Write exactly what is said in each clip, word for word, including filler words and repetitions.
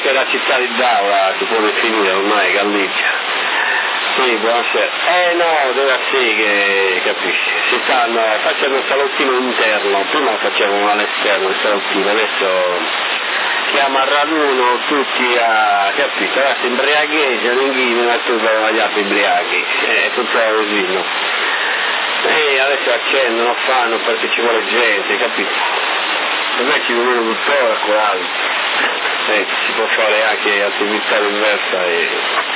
anche la città di Daura si può definire ormai Gallicia. Sì, buonasera. Eh no, deve sì che capisci, si stanno facendo il salottino interno, prima facevano all'esterno il salottino, adesso chiama a raduno tutti a, capito, ora si imbriagheggiano in ghino e tu vai agli altri imbriaghi, è tutto così, no? E adesso accendono, fanno perché ci vuole gente, capito? Per me ci vuole un po' quasi, eh, si può fare anche attività diversa e...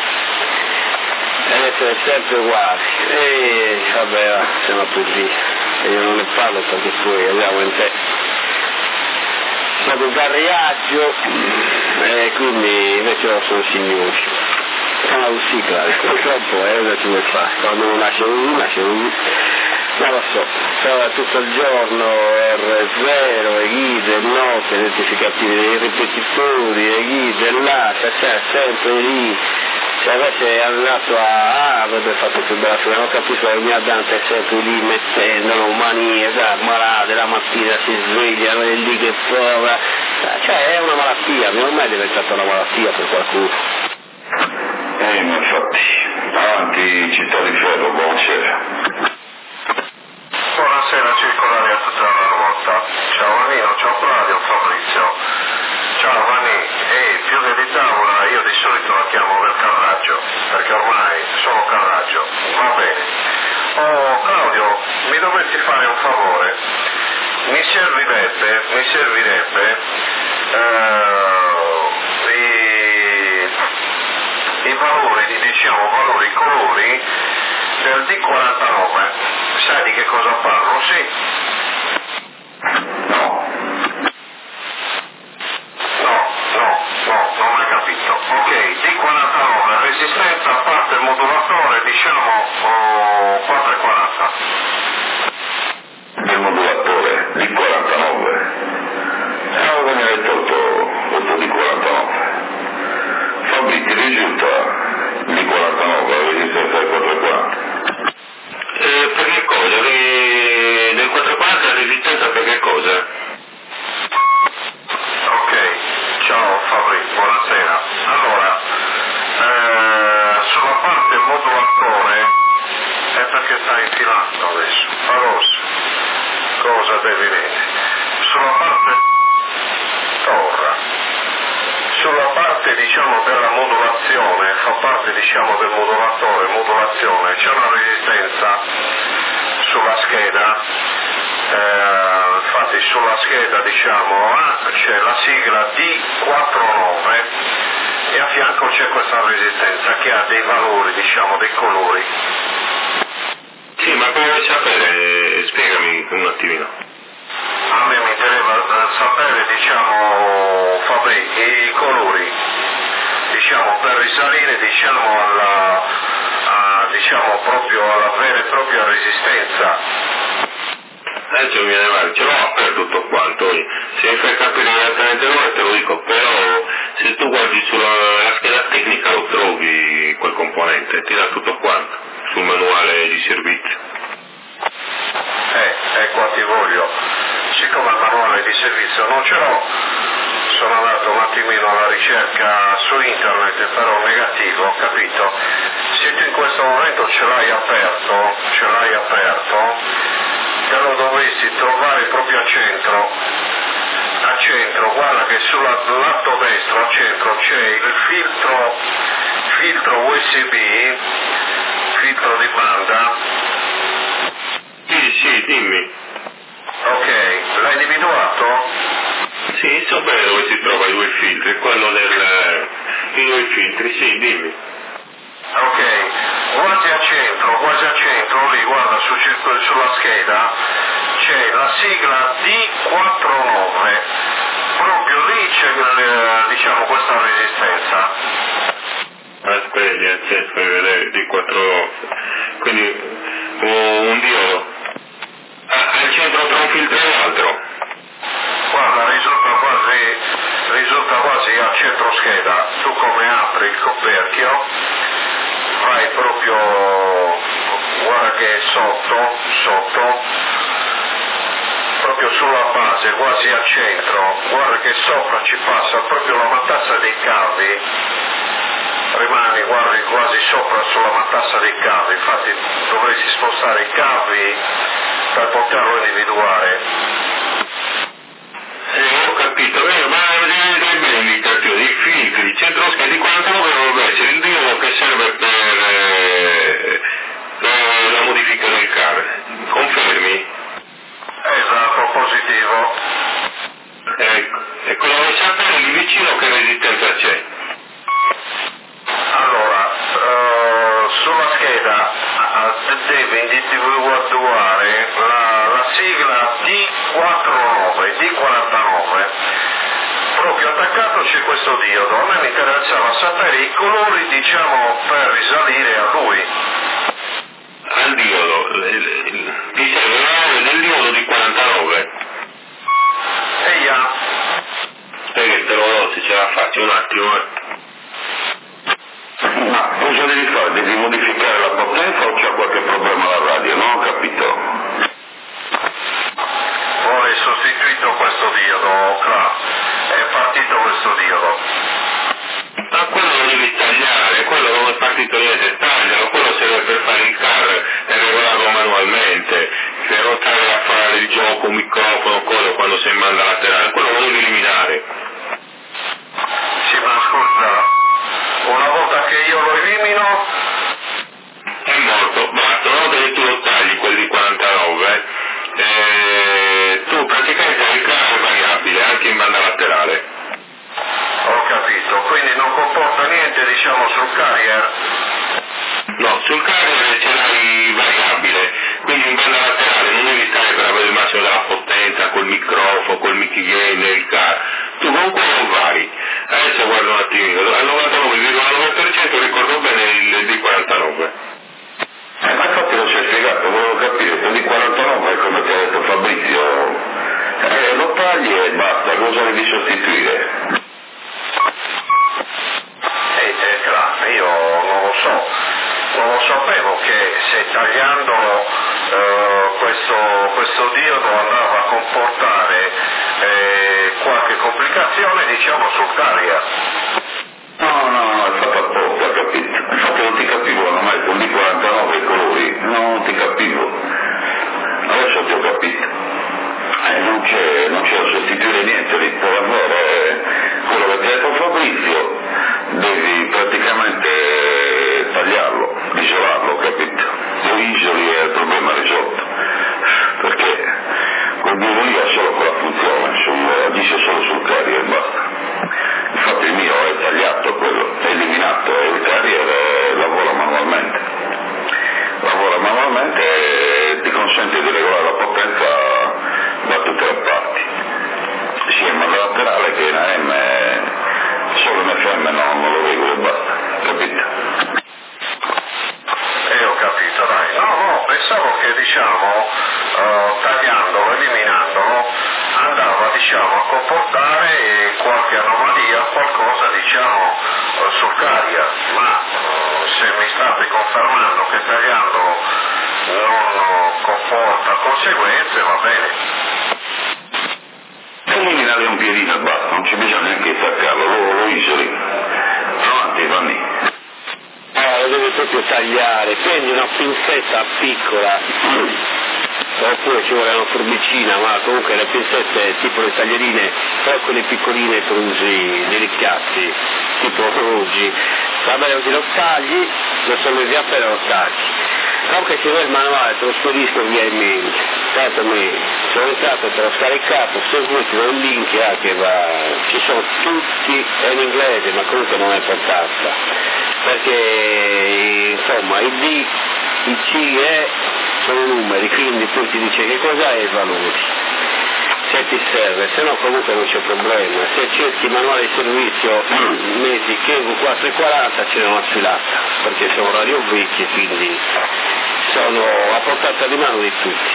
deve essere sempre uguali e vabbè va, siamo così e io non ne parlo perché poi andiamo in te sono un carriaggio e quindi invece io sono signori sono una lucicla purtroppo è una ci vuoi fare quando non nasce uno nasce uno non lo so sarà tutto il giorno erre zero e guide note identificativi dei ripetitori e guide là c'è sempre lì. Se avesse andato a ah, avrebbe fatto più bella fine, non capisco che mia Dante è sempre lì mettendo manie, malate, la mattina si svegliano e lì che prova, cioè è una malattia, ormai è diventata una malattia per qualcuno. Eh, infatti, avanti città di ferro, buonasera. Buonasera, circolare a tutta la volta. Ciao Anino, ciao Claudio, Fabrizio. Ciao Vanni, e più che di tavola io di solito la chiamo per Carraggio, perché ormai sono Carraggio, va bene. Oh Claudio, mi dovresti fare un favore, mi servirebbe, mi servirebbe eh, i, i valori, diciamo, valori, i colori del D quarantanove, sai di che cosa parlo, sì? No. No, non ho capito. Ok, D quarantanove, resistenza a parte il modulatore, diciamo oh, quattro e quaranta. Il modulatore D quarantanove? Eh, avevo ne tolto questo D quarantanove. Fabri, ti risulta D quarantanove, resistenza al quattro e quaranta? Eh, per che cosa? Che del quattro e quaranta resistenza per che cosa? Ciao Fabri, buonasera. Allora, eh, sulla parte modulatore è perché sta infilando adesso, Faros, cosa devi vedere? Sulla parte torra, sulla parte diciamo della modulazione, fa parte diciamo del modulatore, modulazione, c'è una resistenza sulla scheda. Eh, infatti sulla scheda diciamo A c'è la sigla D quarantanove e a fianco c'è questa resistenza che ha dei valori, diciamo dei colori. Sì, ma come vuoi sapere? Spiegami un attimino. A me mi interessa sapere diciamo Fabri, i colori diciamo per risalire diciamo alla a, diciamo proprio alla vera e propria resistenza. Adesso mi viene male, ce l'ho per tutto quanto, se mi fai capire esattamente dove te lo dico, però se tu guardi sulla scheda tecnica lo trovi quel componente, ti dà tutto quanto, sul manuale di servizio. Eh, eh qua ti voglio, siccome il manuale di servizio non ce l'ho, sono andato un attimino alla ricerca su internet, però negativo, capito? Se tu in questo momento ce l'hai aperto, ce l'hai aperto, te lo dovresti trovare proprio a centro, a centro, guarda che sul lato destro a centro c'è il filtro, filtro U S B, filtro di banda. Sì, sì, dimmi. Ok, l'hai individuato? Sì, so bene dove si trova i due filtri, quello del... i due filtri, sì, dimmi. Ok, quasi a centro, quasi a centro, lì guarda su, sulla scheda c'è la sigla D quarantanove, proprio lì c'è diciamo questa resistenza. Aspetti, accetto per vedere D quarantanove, quindi un diodo. Ah, al centro tra un filtro e l'altro. Guarda, risulta quasi, risulta quasi a centro scheda, tu come apri il coperchio, vai proprio, guarda che è sotto, sotto, proprio sulla base, quasi al centro, guarda che sopra ci passa proprio la matassa dei cavi, rimani guardi quasi sopra sulla matassa dei cavi, infatti dovresti spostare i cavi per poterlo individuare. Eh, ho capito, eh, ma vedete bene l'indicazione dei filtri, centro scheda di quarantanove dovrebbe essere il diodo che serve per, eh, per la modifica del car, confermi? Esatto, positivo. Ecco, e quello vuoi sapere lì vicino che resistenza c'è? Allora, uh, sulla scheda uh, deve individuare la, la sigla D quarantanove, D quarantanove. Proprio attaccato c'è questo diodo, a me mi interessava sapere i colori, diciamo, per risalire a lui. Al diodo, ti serve la nove del diodo di quarantanove? E ya. Perché te lo do se ce la faccio un attimo, eh. Ma cosa devi fare? Devi modificare la potenza o c'è qualche problema alla radio? Non ho capito. Poi sostituito questo diodo, là. È partito questo diodo. Ma quello lo devi tagliare, quello non è partito niente, taglialo, quello serve per fare il car e regolarlo manualmente, per rotare a fare il gioco, microfono, quello quando sei in banda laterale, quello lo devi eliminare. Sì, ma ascolta, una volta che io lo elimino... È morto, basta, una volta che tu lo tagli, quelli di quarantanove, eh, tu praticamente hai il car variabile, anche in banda laterale. Ho capito, quindi non comporta niente, diciamo, sul carrier? No, sul carrier ce l'hai variabile, quindi in banda laterale non devi stare per avere il massimo della potenza, col microfono, col mic gain del car, tu comunque non vari. Adesso guarda un attimino, al novantanove virgola nove per cento ricordo bene il D quarantanove. Eh, ma infatti lo ci hai spiegato, volevo capire, il D quarantanove è come ti ha detto Fabrizio, eh, lo tagli e basta, cosa devi sostituire? Eh, eh, claro, io non lo so, non lo sapevo che se tagliando eh, questo, questo diodo andava a comportare eh, qualche complicazione, diciamo, sul carrier. No, no, no, è fatto apposta, capito? Infatti non ti capivo, non mai con D quarantanove i colori, no, non ti capivo. Adesso ti ho capito. Eh, non c'è, non c'è da sostituire niente, lì per avere quello che ti ha detto Fabrizio, devi praticamente tagliarlo, isolarlo, capito? Lo isoli e il problema è risolto. Perché quel diodo lì ha solo quella funzione, sul, agisce solo sul carrier e basta. Infatti il mio è tagliato quello, è eliminato e il carrier eh, lavora manualmente. Lavora manualmente e ti consente di regolare la potenza da tutte le parti. Sia in banda laterale che in A M, solo in F M no, non lo regolo e basta, capito? Eh, ho capito, dai. No, no, pensavo che, diciamo, uh, tagliandolo, eliminandolo, andava, diciamo, a comportare qualche anomalia, qualcosa, diciamo, uh, sul carrier, ma uh, se mi state confermando che tagliandolo non comporta conseguenze, va bene. Eliminare un piedino e basta, non c'è bisogno neanche di staccarlo, lo, lo isoli. Avanti, Vanni. Eh, lo devi proprio tagliare, prendi una pinzetta piccola, oppure ci vuole una forbicina, ma comunque le pinzette tipo le taglierine, però quelle piccoline che usi nei ricchiatti, tipo oggi, va bene così lo tagli, lo sollevi appena lo tagli. Comunque se vuoi il manuale te lo spedisco via email, tanto mi sono entrato, te l'ho scaricato, se vuoi ti do un link eh, che va, ci sono tutti, è in inglese ma comunque non è importanza, perché insomma il D, il C e E sono numeri, quindi poi ti dice che cosa è il valore. Se ti serve, se no comunque non c'è problema, se cerchi il manuale di servizio metti che V quattrocentoquaranta ce n'è una sfilata, perché sono radio vecchie quindi sono a portata di mano di tutti.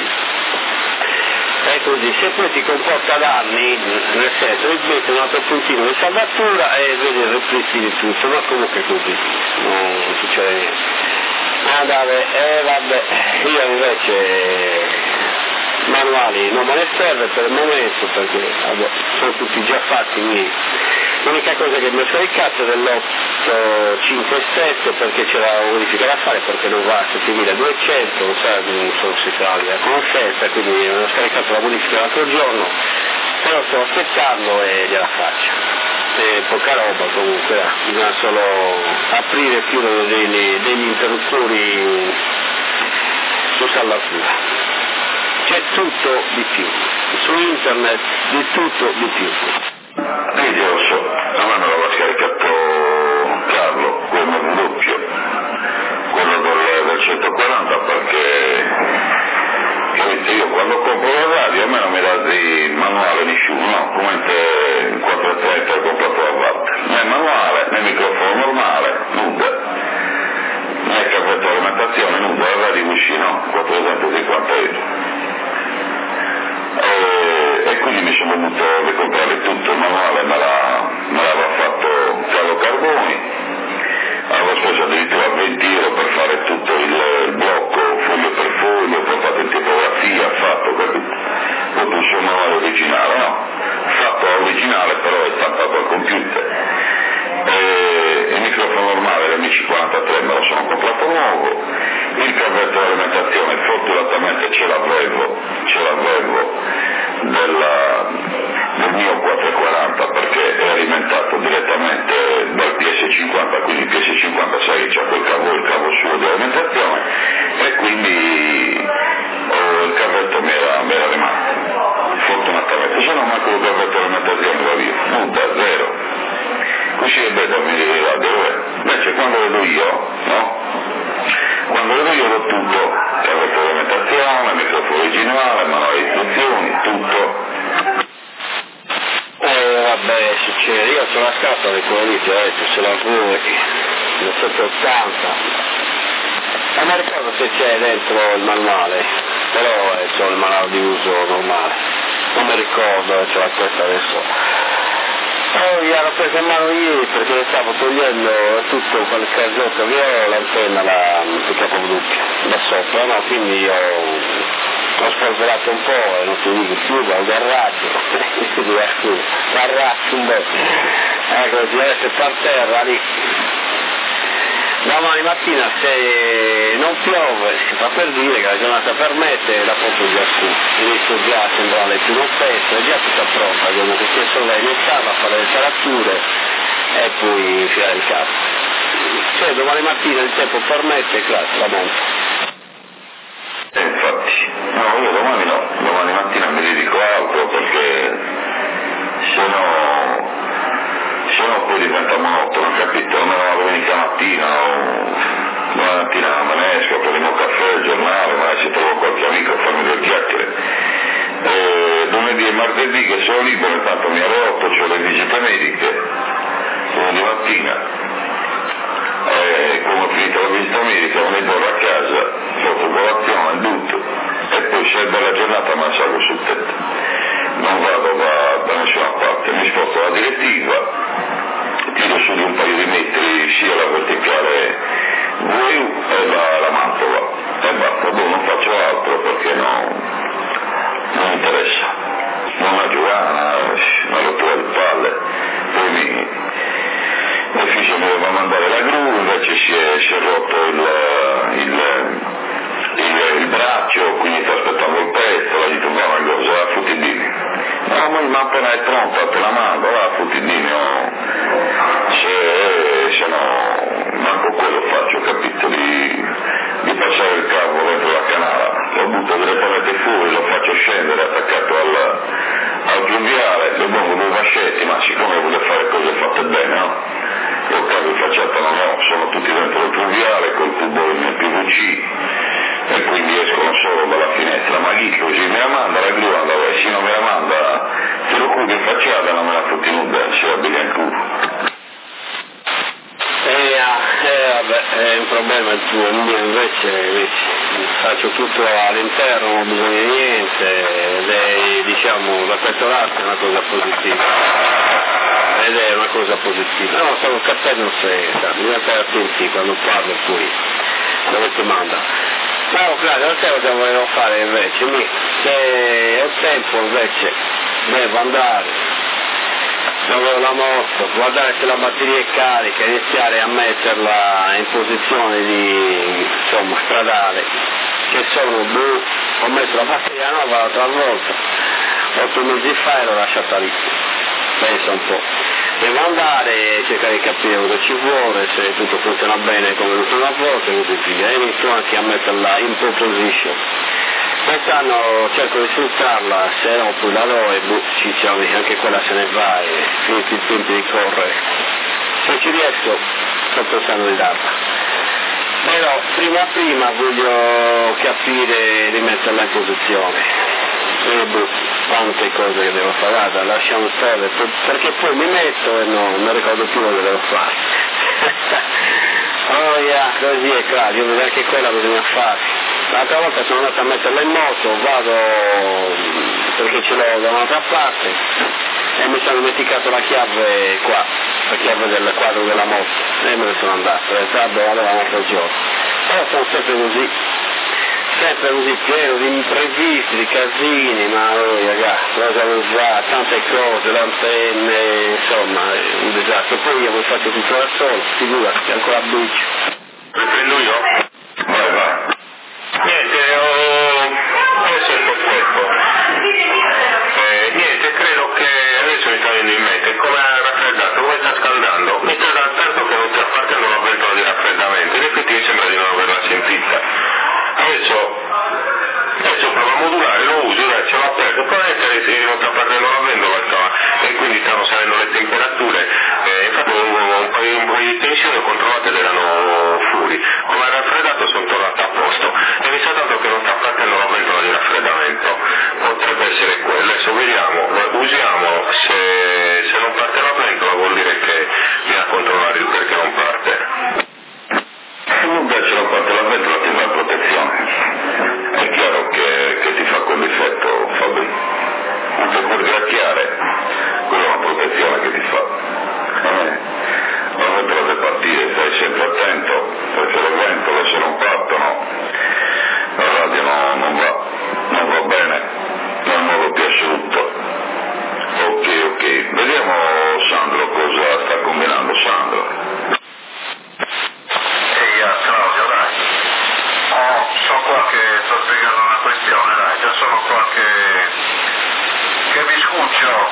È così, se poi ti comporta danni, nel senso rimetti un altro puntino di saldatura e vedi il ripristini tutto, ma comunque così, non succede niente. Ah, vabbè, eh, vabbè, io invece manuali non me ne serve per il momento perché vabbè, sono tutti già fatti, quindi l'unica cosa che mi fa il cazzo è dell'otto cinque sette perché c'era la verifica da fare perché non va a settemiladuecento, non so, non so se sarà la conoscenza, quindi ho scaricato la modifica l'altro giorno, però sto aspettando e gliela faccio. E poca roba comunque, eh. Bisogna solo aprire e chiudere degli, degli interruttori su saldatura. C'è tutto di più, su internet di tutto di più. Io lo so, a me me l'aveva scaricato Carlo, quello in doppio, quello del, del centoquaranta perché capite, io quando compro la radio a me non mi dà il manuale nessuno, no, come te quattrocentotrenta ho comprato la Watt, né manuale, né microfono normale, nulla, né cavetto di alimentazione, nulla, la radio vicino, quattrocentocinquanta euro. E, e quindi mi sono dovuto ricomprare tutto, il manuale me, la, me l'aveva fatto Carlo Carboni, avevo speso addirittura venti euro per fare tutto il, il blocco, foglio per foglio, poi fatto in tipografia, fatto, capito? Proprio il suo manuale originale, no? Fatto originale però è stampato al computer. E, il microfono normale l'M C quarantatré me lo sono comprato nuovo, il cavetto di alimentazione fortunatamente ce l'avevo, ce l'avevo della, del mio quattrocentoquaranta perché è alimentato direttamente dal P S cinquanta, quindi il P S cinquantasei c'ha quel cavo, il cavo suo di alimentazione e quindi oh, il cavetto mi era, mi era rimasto, fortunatamente, se no manco il cavetto di alimentazione va via, nulla, zero. Così è bello mi dire là dove, invece quando vedo io, no? Quando vedo io do tutto, cavetto di alimentazione, microfono originale, manuale di istruzioni, tutto. Eh vabbè succede, io ho la scatola di quello lì, ti ho detto, se la vuoi, del settecentottanta. Non mi ricordo se c'è dentro il manuale, però è solo il manuale di uso normale. Non mi ricordo, ce l'ha questa adesso. Oh, gli hanno preso in mano ieri perché stavo togliendo tutto quel casotto che ho, l'antenna, la P K W da sopra, no? Quindi io ho spolverato un po' e non ti dico più, guarda il raggio, l'arraggio un po', ecco, così adesso per terra lì. Domani mattina se non piove, si fa per dire che la giornata permette, la porto già su, inizio già a sembrare più un pezzo, è già tutta pronta, comunque c'è solo da iniziare a fare le tarature e poi infilare il capo. Se domani mattina il tempo permette, classe, la monto. E infatti, no, io domani no, domani mattina mi dedico a altro perché se no... se no poi diventa monotono, capito? Non la domenica mattina, la mattina non me ne esco, prendiamo caffè, il giornale, magari si trova qualche amico a farmi due chiacchiere. E lunedì e martedì che sono libero, intanto mi arrotto, ho le visite mediche, lunedì mattina, e come ho finito la visita medica, mi torno a casa, sotto colazione, tutto, e poi se è bella giornata me la salgo sul tetto. Non vado da, da nessuna parte, mi sposto la direttiva, tiro su di un paio di metri sia la verticale V U e la, la Mantova e basta, boh, non faccio altro perché no, non mi interessa, non ho Giovanna, una rottura di palle, poi mi, l'ufficio mi doveva mandare la gru, invece si è, si è rotto il, il, il, il braccio, quindi sto aspettando il pezzo, la gli tombava una cosa, la futtidini. No, ma appena è pronta te la mando, la futtidini, no. se, se no, manco quello faccio, capito, di, di passare il cavo dentro la canala, lo butto direttamente fuori, lo faccio scendere attaccato al, al fluviale, le pongo due vascetti, ma siccome vuole fare cose fatte bene, no? Io cavo in facciata non ho, sono tutti dentro il fluviale col tubo in P V C e quindi escono solo dalla finestra, ma chi così me la manda la gru, andava, e se non me la manda te lo curo in facciata, non me la fotti nuda, si va bene in culo. Eh, eh vabbè, è un problema il tuo, il mio invece, invece faccio tutto all'interno, non bisogna niente, ed è, diciamo, da questo lato è una cosa positiva, ed è una cosa positiva. No, stavo capendo se, bisogna stare attenti quando parlo poi, dove ti manda. No, Claudio, sai cosa volevo fare invece? Mi, se ho tempo invece devo andare, lavoro la moto, guardare se la batteria è carica, iniziare a metterla in posizione di, insomma, stradale, che sono blu, ho messo la batteria nuova l'altra volta, otto mesi fa e l'ho lasciata lì, pensa un po'. Devo andare, cercare di capire cosa ci vuole, se tutto funziona bene come l'ultima volta e così via. E inizio anche a metterla in pole position. Quest'anno cerco di sfruttarla, se no poi la do e boh, ci siamo, anche quella se ne va e finiti il tempo di correre. Se ci riesco sto pensando di darla. Però prima prima voglio capire di metterla in posizione. E boh, tante cose che devo fare, guarda, lasciamo stare, perché poi mi metto e no, non ricordo più cosa devo fare. Oh yeah, così è Claudio, io vedo anche quella bisogna fare. L'altra volta sono andato a metterla in moto, vado perché ce l'ho da un'altra parte e mi sono dimenticato la chiave qua, la chiave del quadro della moto e me ne sono andato, e tardo allora un altro giorno. Però sono sempre così. Sempre così pieno di imprevisti, di casini, ma oh, ragazzi, cosa usare, tante cose, le antenne, insomma, è un disastro. Poi io avevo fatto tutto da solo, figurati, ancora bici. Riprendo io? Vai, vai. Niente, ho... adesso è perfetto. Eh, niente, credo che adesso mi sta venendo in mente, come ha raffreddato, come sta scaldando. Mi sta dal certo che non sta partendo la ventola di raffreddamento, in effetti mi sembra di non averla sentita. Adesso, adesso provo a modulare, lo uso, ce l'ho aperto, probabilmente non sta partendo la ventola e quindi stanno salendo le temperature, eh, infatti un, un paio un paio di tensioni ho controllato ed erano fuori, come era raffreddato sono tornato a posto e mi sa tanto che non sta partendo la ventola di raffreddamento, potrebbe essere quello, adesso vediamo, usiamo, se, se non parte la ventola vuol dire che bisogna controllare il perché non parte. Invece non parte la ventola ti fa protezione. È chiaro che, che ti fa quel difetto, Fabri. Anche per gracchiare, quella è una protezione che ti fa. Eh, la ventola deve partire, stai sempre attento, perché le ventole se non partono, la radio no, non va, non va bene, nel modo più assoluto. Ok, ok, vediamo Sandro cosa sta combinando Sandro. Claudio, dai. Oh, sono qua che sto spiegando una questione, dai, già sono qua che, che mi scuccio.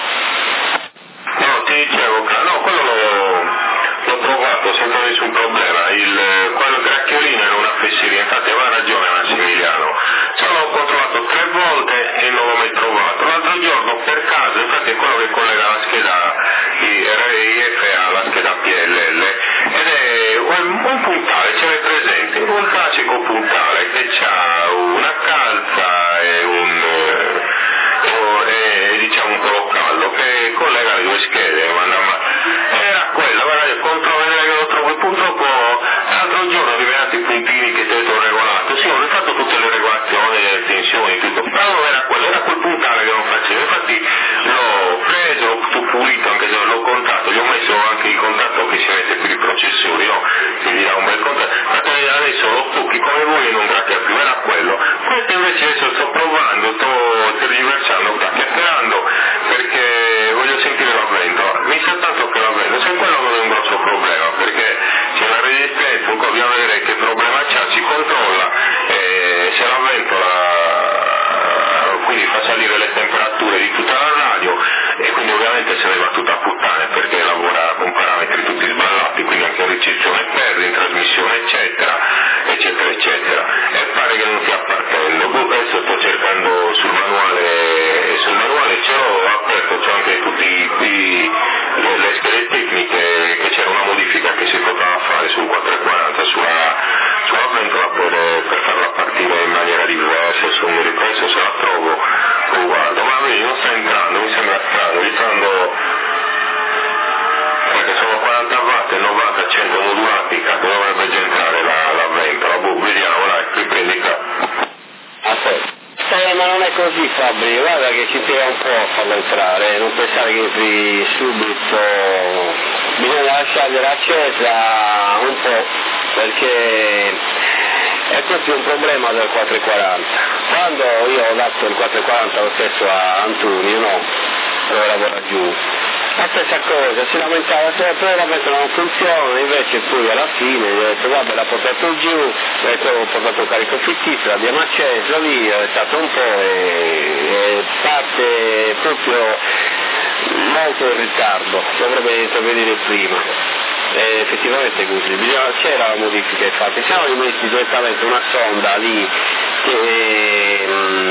No, ti dicevo, no, quello l'ho, l'ho provato senza nessun problema, il, quello gracchiolino era una fesseria, infatti aveva ragione Massimiliano, se l'ho controllato tre volte e non l'ho mai trovato, l'altro giorno per caso, infatti è quello che collega la scheda R I F alla scheda P L L, ed è un, un puntale, ce l'hai presente, un classico puntale che ha una calza e un, eh, e, diciamo un po' caldo che collega le due schede, ma, ma era quella, guarda, controllo che lo trovo, purtroppo l'altro giorno arrivati i puntini che ti ho regolato, sì, ho rifatto tutte le regolazioni, le tensioni, tutto, però non era quello, era quel puntale che non facevo, infatti l'ho preso, l'ho pulito, anche se l'ho contato, gli ho messo anche il contatto che si mette per i processori, no? Che gli dà un bel contatto, adesso lo tocchi come vuoi e non gratta più, era quello. Questo invece adesso sto provando, sto tergiversando, sto chiacchierando, perché voglio sentire la ventola, mi sa tanto che la ventola, se quello non è un grosso problema, perché c'è la resistenza, un po' bisogna vedere che problema c'ha, si controlla, e se la ventola quindi fa salire le temperature di tutta la radio e quindi ovviamente se ne va tutta a puttane perché lavora con parametri tutti sballati, quindi anche ricezione perdi, in trasmissione eccetera, eccetera eccetera, e pare che non stia partendo. Poi adesso sto cercando sul manuale, sul manuale ce l'ho aperto, c'ho anche tutti i, le, le schede tecniche, che c'era una modifica che si poteva fare sul quattrocentoquaranta sulla, sulla ventola per, per farla partire in maniera diversa, se mi ripenso se la trovo lo guardo, ma vedi non sta entrando, mi sembra strano, entrando perché sono quaranta watt e novanta cento modulati, cazzo dovrebbe già entrare la, la ventola, boh, vediamo, dai, riprendi qua. Aspetta. Eh, ma non è così Fabri, guarda che ci tira un po' a farlo entrare, non pensare che entri subito, bisogna lasciargliela accesa un po', perché E questo è un problema del quattrocentoquaranta. Quando io ho dato il quattrocentoquaranta lo stesso a Antonio, no, dove lavora giù, la stessa cosa, si lamentava sempre, la mettono non funziona, invece poi alla fine gli ho detto vabbè l'ha portato giù, ho detto ho portato carico fittizio, l'abbiamo acceso lì, è stato un po' e, e parte proprio molto in ritardo, dovrebbe intervenire prima. E effettivamente così, bisogna, c'era la modifica infatti, siamo rimessi direttamente una sonda lì che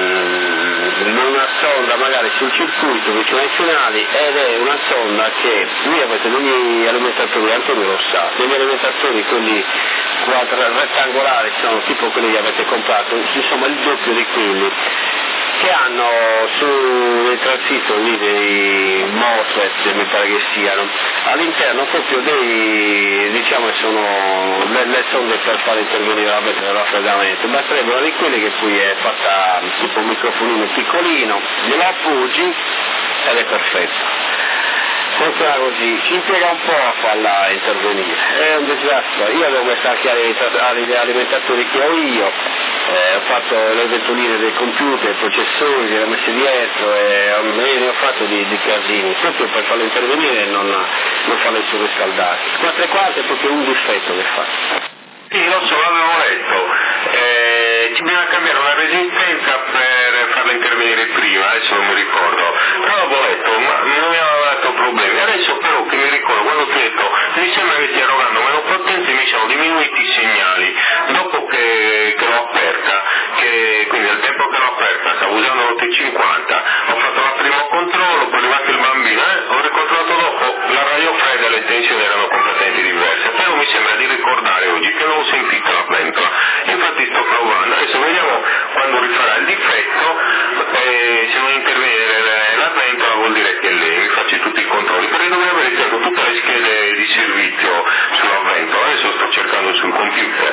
mh, una sonda magari sul circuito vicino ai finali ed è una sonda che voi avete degli alimentatori, Antonio lo sa, degli alimentatori quelli quadra, rettangolari sono tipo quelli che avete comprato, insomma il doppio di quelli che hanno sui transistor lì dei MOSFET, mi pare che siano, all'interno proprio dei, diciamo sono le, le sonde per far intervenire la mettere il raffreddamento, basterebbe una di quelle che poi è fatta tipo un microfonino piccolino, glielo appoggi ed è perfetto. Funziona così, ci impiega un po' a farla intervenire, è un disastro, io devo mettere agli alimentatori che ho io, eh, ho fatto le ventoline del computer, i processori, li ho messi dietro e ne ho fatto di, di casini, proprio per farlo intervenire e non, non farlo surriscaldare. quattro quarti è proprio un difetto che fa. Sì, lo so, l'avevo letto, eh, ci bisogna cambiare una resistenza per farla intervenire prima, adesso non mi ricordo, però l'avevo letto, ma non mi aveva dato problemi, adesso però che mi ricordo, quando ti ho detto, mi sembra che stia erogando meno potenza e mi sono diminuiti i segnali, dopo che, che l'ho aperta, che, quindi nel tempo che l'ho aperta, stavo usando l'O T cinquanta, ho fatto il primo controllo, poi è arrivato il bambino, eh, ho ricontrollato dopo, la radio fredda e le tensioni erano completamente diverse, però mi sembra di ricordare oggi che non ho sentito la ventola, infatti sto provando, adesso vediamo quando rifarà il difetto, eh, se non intervenire la ventola vuol dire che lei mi faccio tutti i controlli, perché dovrei aver iniziato tutte le schede di servizio sulla ventola, adesso sto cercando sul computer,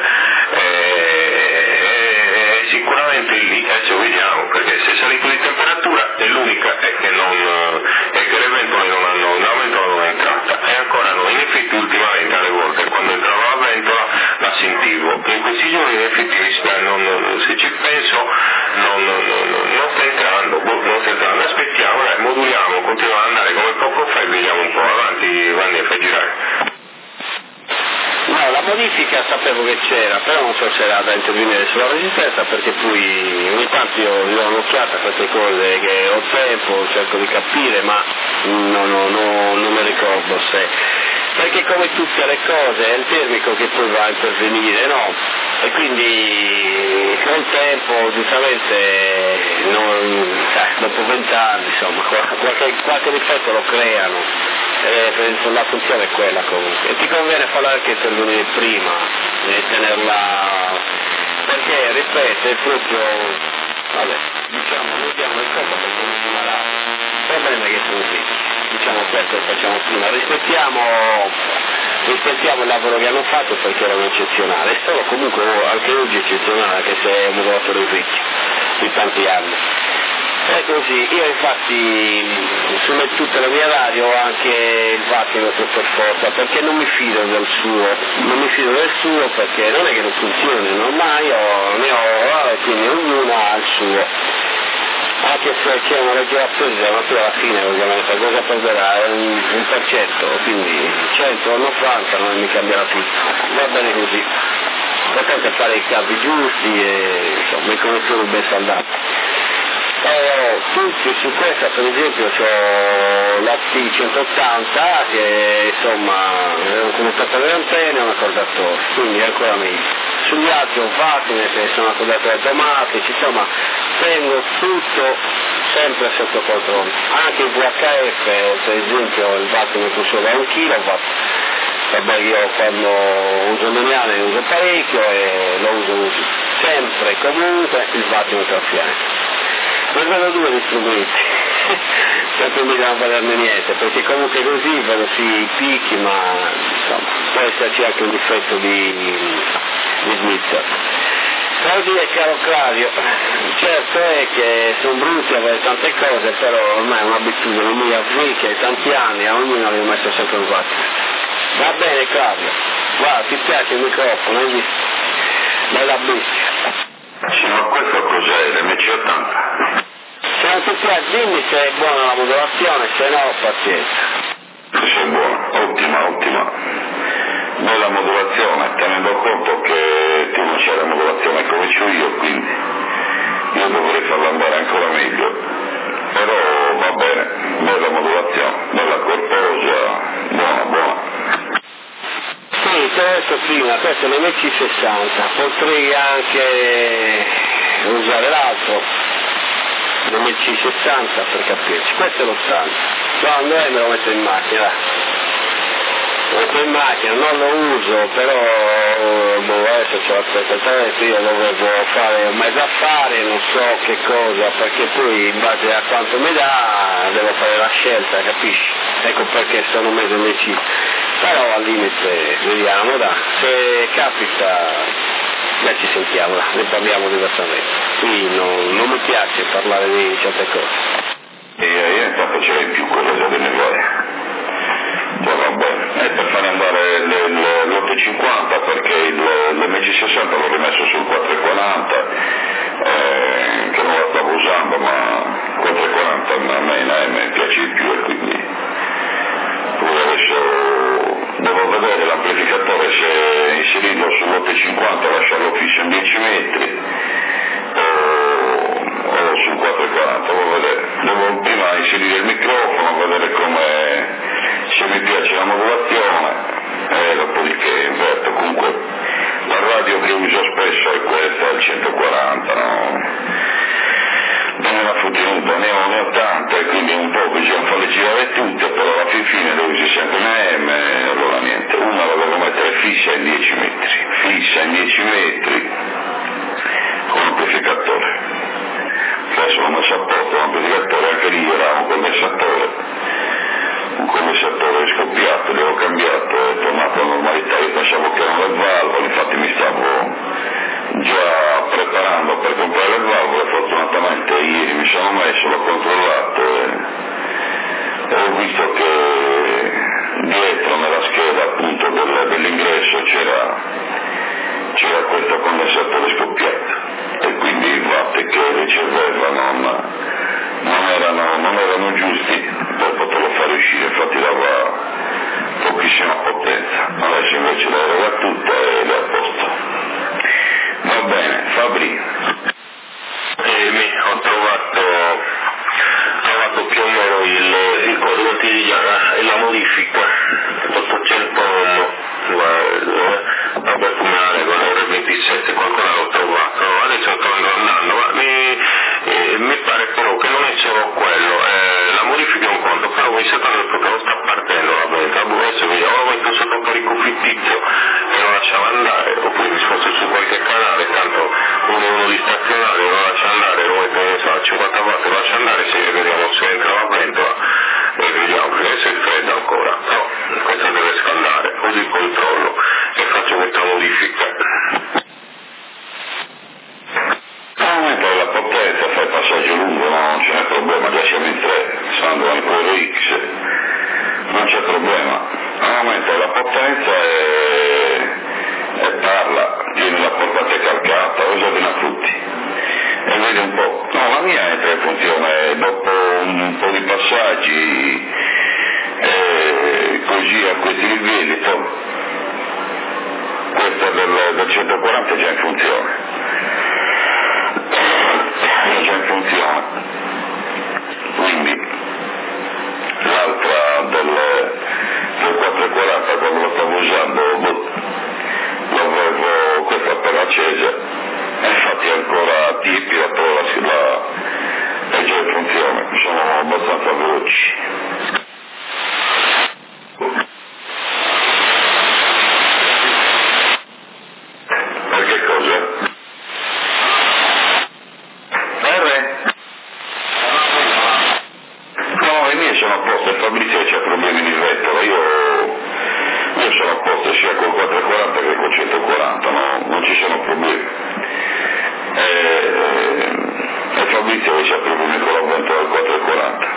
eh, sicuramente lì, adesso vediamo, perché se salito di temperatura è l'unica è che, non, è che le ventole non hanno, la ventola non è entrata, e ancora no, in effetti ultimamente alle volte quando entrava la ventola la sentivo, in questi giorni in effetti non, non, se ci penso non, non, non, non sta entrando, non sta entrando, aspettiamo, dai, moduliamo, continuiamo ad andare come poco fa e vediamo un po' avanti, Vanni, e fai girare. No, la modifica sapevo che c'era, però non so se era da intervenire sulla resistenza perché poi ogni tanto io do un'occhiata a queste cose che ho tempo, cerco di capire, ma no, no, no, non mi ricordo se... perché come tutte le cose è il termico che poi va a intervenire, no? E quindi col tempo giustamente non, eh, dopo vent'anni insomma qualche, qualche difetto lo creano. Eh, la funzione è quella comunque e ti conviene farla anche intervenire prima e tenerla perché ripeto è proprio vabbè diciamo non diamo il colpo perché non si marà il problema è che sono fisici diciamo questo lo facciamo prima rispettiamo rispettiamo il lavoro che hanno fatto perché erano eccezionali e sono comunque anche oggi eccezionali anche se è un modulatore vecchio di tanti anni. È così, io infatti su tutte le mie radio ho anche il vattimetro per forza perché non mi fido del suo, non mi fido del suo perché non è che non funzioni, ormai ho, ne ho e quindi ognuno ha il suo. Anche se c'è una regolazione, ma poi alla fine ovviamente cosa perderà? È un, un per cento, quindi cento o novanta non mi cambierà tutto, va bene così. L'importante è fare i capi giusti e insomma i connettori ben saldati. Eh, tutti su questa per esempio ho la T centottanta che insomma è un commutatore di antenne e un accordatore, quindi è ancora meglio. Sugli altri ho Vatine che sono accordatori automatici, insomma tengo tutto sempre sotto controllo. Anche il V H F per esempio il vattimetro solo è un kilowatt. Vabbè io quando uso il lineare uso parecchio e lo uso, uso sempre comunque il vattimetro a fianco. Ne vedo due di strumenti, sempre non bisogna valerne niente, perché comunque così vedo sì i picchi, ma insomma può esserci anche un difetto di, di Smith. Devo dire caro Claudio, certo è che sono brutti avere tante cose, però ormai è un'abitudine mia che hai tanti anni, a ognuno li ho messo sempre un vattimetro. Va bene Claudio, guarda ti piace il microfono, hai visto? bella bestia. Sì, ma questo cos'è? L'M C ottanta? Se non ti piace dimmi se è buona la modulazione, se no pazienza. Se è buona, ottima, ottima. Bella modulazione, tenendo conto che tu non c'è la modulazione come c'ho io, quindi io dovrei farla andare ancora meglio. Però va bene, bella modulazione, bella corposa, buona, buona. Sì, questo prima, questo è l'M C sessanta, potrei anche usare l'altro, l'M C sessanta per capirci, questo è l'ottanta, quando è me lo metto in macchina, lo metto in macchina, non lo uso, però boh, adesso c'ho la trentatré, io dovevo fare un mezzo affare, non so che cosa, perché poi in base a quanto mi dà devo fare la scelta, capisci? Ecco perché sono un mese M C. Però al limite vediamo, da. Se capita, beh ci sentiamo, da. Ne parliamo diversamente. Qui non, non mi piace parlare di certe cose. E io intanto ce l'hai più quella da Venezuela. Cioè va bene. E per fare andare l'ottocentocinquanta perché l'M C sessanta l'ho rimesso sul quattrocentoquaranta, eh, che non la stavo usando, ma quattrocentoquaranta a me in A M piace di più e quindi adesso devo vedere l'amplificatore se inserirlo sull'ottocentocinquanta lasciarlo fisso in dieci metri o, o sul quattrocentoquaranta, devo vedere. Devo prima inserire il microfono, vedere come, se mi piace la modulazione e dopodiché inverto. Comunque la radio che uso spesso è questa, il centoquaranta, no? Non è una futenuta, ne ho, ne ho tante, quindi un po' bisogna farle girare tutte, però alla fin fine le usi sempre in A M, allora niente, una la devo mettere fissa in dieci metri, fissa in dieci metri, con l'amplificatore. Adesso l'ho messo a posto l'amplificatore, anche lì era un condensatore, un condensatore scoppiato, l'avevo cambiato, è tornato alla normalità, io pensavo che erano le valvole, infatti mi stavo già preparando per comprare le valvole, fortunatamente ieri mi sono messo, l'ho controllato e, e ho visto che dietro nella scheda appunto del, dell'ingresso c'era, c'era questo condensatore scoppiato e quindi i watt che riceveva non, non, erano, non erano giusti per poterlo fare uscire, infatti dava pochissima potenza, adesso invece l'aveva tutta e l'ho a posto. Va bene, Fabri. Eh, mi ho trovato, trovato più o meno il, il codice di Giaga e la modifica ottocento vabbè come la regola R ventisette, qualcosa l'ho trovato, adesso sto andando, ma mi, eh, mi pare però che non è solo quello, eh, la modifica è un conto, però voi sapete che non sta partendo la venta, adesso vi ho messo sotto carico fittizio e lo lasciava andare, oppure mi sposto su qualche canale, tanto uno uno di stazionario lo lascia andare, lo mette so, a cinquanta watt, lo lascia andare, se vediamo se entra la ventola e vediamo che adesso è fredda ancora, però questo deve scaldare, così il controllo e faccio questa modifica. Aumenta la potenza, fai passaggio lungo, no? Non ce n'è problema, già siamo in tre, stando al Pro X, non c'è problema. Aumenta la potenza e, e parla, tieni la portata calcata, usa di una frutti. E vedi un po', no, la mia entra in funzione dopo un po' di passaggi, e così a questi livelli, poi questa del, del centoquaranta è già in funzione. È già in funzione, quindi l'altra del, del quattrocentoquaranta quando lo stavo usando boh, l'avevo questa appena accesa e infatti è ancora tiepida, però la, la, è già in funzione, sono abbastanza veloci. Perché cosa? No, i miei sono a posto, il Fabrizio c'ha problemi di vettola, io, io sono a posto sia col quattrocentoquaranta che col centoquaranta, no? Non ci sono problemi. E, e Fabrizio c'ha problemi con la ventola del quattrocentoquaranta.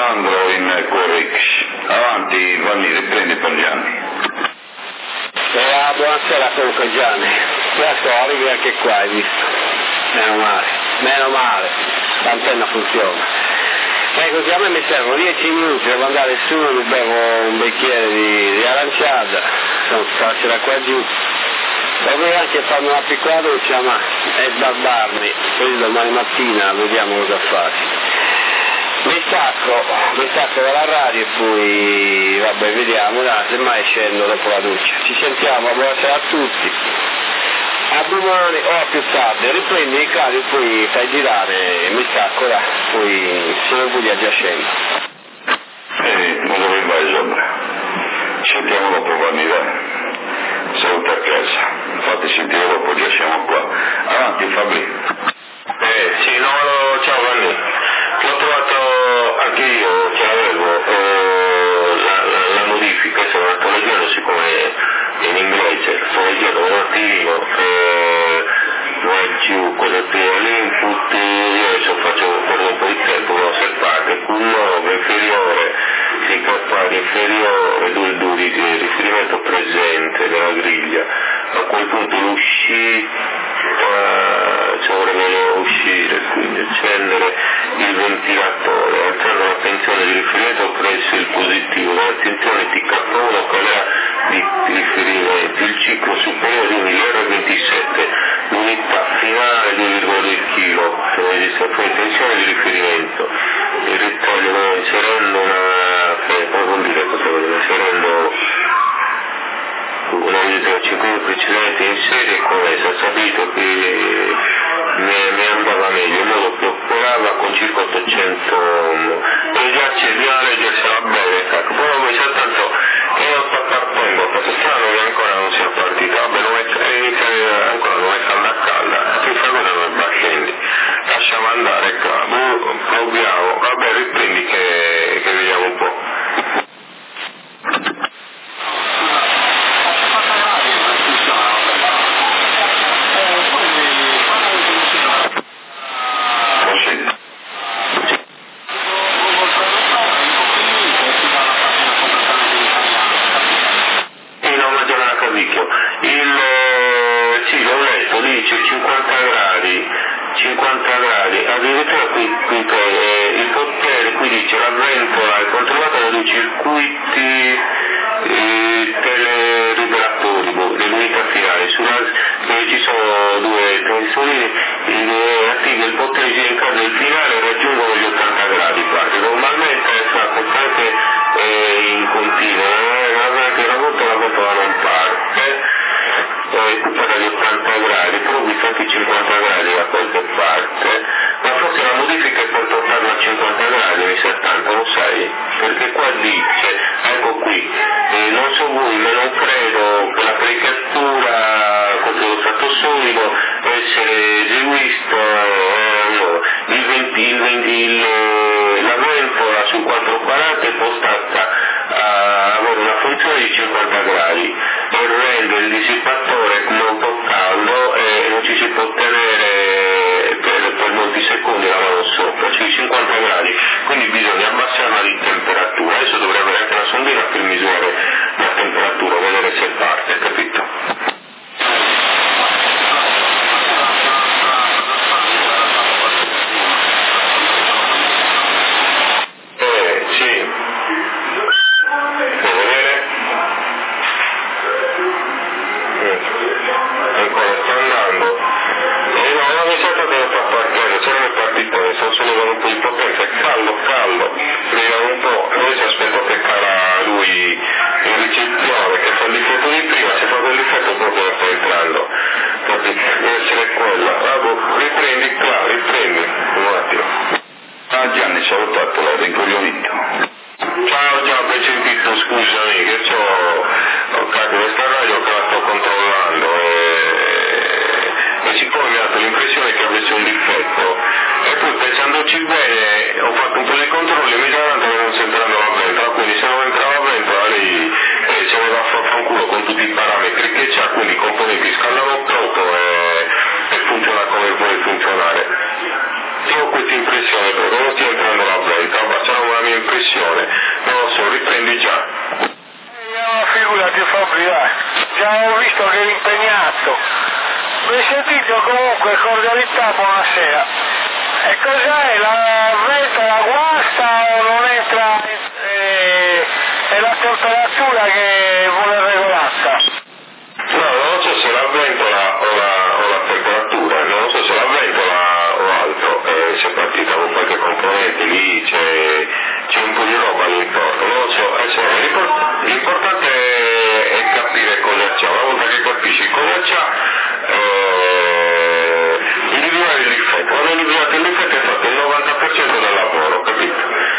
Alessandro in Corrix. Avanti, Vanni, riprendi per Gianni. Eh, buonasera comunque Gianni, questo arrivi anche qua, hai visto? Meno male, meno male, l'antenna funziona. Eh, così a me mi servono dieci minuti, devo andare su, mi bevo un bicchiere di, di aranciata, sono faccio da qua giù. Dovrei anche farmi una piccola doccia ma e barbarmi, poi domani mattina vediamo cosa fare. Mi stacco, mi stacco dalla radio e poi vabbè vediamo, dai, semmai scendo dopo la doccia. Ci sentiamo, buonasera a tutti. A domani o a più tardi, riprendi il radio e poi fai girare, mi stacco là, poi se lo vuoi già scendo. Ehi, ma dove vai Gianni? Sentiamo dopo Vanni, dai. Saluta a casa, fatti sentire dopo, già siamo qua. Avanti Fabri. Eh sì, no, no, ciao Vanni. L'ho trovato anche io, ce l'avevo, eh, la, la, la modifica, sono andato leggendo, siccome in inglese, sto leggendo un attimino, eh, vai giù, quello che è l'input, io adesso faccio per un po' di tempo, lo osservate, Q nove inferiore, si campare inferiore, due duri, riferimento presente nella griglia, a quel punto l'uscita, ci vorrebbe uscire, quindi accendere il ventilatore, alzando la tensione di riferimento presso il positivo, la tensione T K uno calera di riferimento, il ciclo superiore di R ventisette, l'unità finale di due virgola due kg, tensione di riferimento, il ritaglio inserendo una, come vuol dire cosa vuol dire, inserendo una visita cinque precedente in serie con essa, ha saputo che mi, mi andava meglio, in modo che operava con circa ottocento ohm. E già c'è via leggersela bene, ecco, però voi soltanto che non sta partendo, perché strano che ancora non sia partita, vabbè non è inizia ancora non è calda a calda, ti fa cosa non va scendi, lasciamo andare qua, proviamo, vabbè riprendi che, che vediamo un po'. cinquanta gradi, addirittura qui, qui eh, il potere, qui dice la ventola è controllata da dei circuiti eh, teleriberatori, dell'unità finale, sulla, dove ci sono due tensori eh, attivi, il potere di entrare nel finale raggiungono gli ottanta gradi, parte normalmente sarà costante eh, in continuo, eh, una volta la ventola non parte. Eh, tutta dagli ottanta gradi, però mi sa che cinquanta gradi da qualche parte, ma forse la modifica è per portarla a cinquanta gradi, mi settanta, lo sai? Perché qua dice, ecco qui, eh, non so voi, ma non credo che la caricatura con lo stato solido essere eseguista, eh, il venti, il venti, il, la ventola su quattrocentoquaranta è postata a avere una funzione di cinquanta gradi e rende il dissipatore molto caldo e non ci si può tenere per, per molti secondi la mano sopra, cioè cinquanta gradi, quindi bisogna abbassarla di temperatura. Adesso dovrei avere anche una sondina per misurare la temperatura, vedere se parte, capito? Eh, sì. Ancora sta andando e no, non mi sa che non sta partendo, se non è partito sto solo con un po' di potenza, è caldo, caldo, vediamo un po', adesso aspetto che cara lui in ricezione che fa il difetto di prima, se fa quel difetto proprio non sta entrando, deve essere quella, vabbè, riprendi qua, riprendi, un attimo. Ah Gianni, salutato, l'ho rincoglionito. Ciao, ciao, ben sentito, scusami, che c'ho, ho capito, questa radio che la sto controllando e, e siccome mi ha dato l'impressione che avesse un difetto e poi pensandoci bene ho fatto un po' di controlli e mi sono dato che non si entrava la ventola, quindi se non entrava la ventola lei eh, se ne va a fanculo con tutti i parametri che c'ha, quindi i componenti scaldano troppo e, e funziona come vuole funzionare. Io ho questa impressione, però non stia entrando la ventola, ma c'è una mia impressione trasmissione, non lo so, riprendi già. No, figurati Fabri, dai, già ho visto che eri impegnato. Mi hai sentito comunque, cordialità, buonasera. E cos'è, la venta la guasta o non entra, eh, è la temperatura che vuole regolata? No, non so se la ventola o la, o la temperatura, non so se la ventola o altro, eh, si è partita con qualche componente lì, c'è, c'è un po' di roba all'intorno, non lo so, adesso, l'import- l'importante è capire cosa c'è, una volta che capisci cosa c'è, eh, individuare il difetto, quando individuate il difetto è fatto il novanta per cento del lavoro, capito?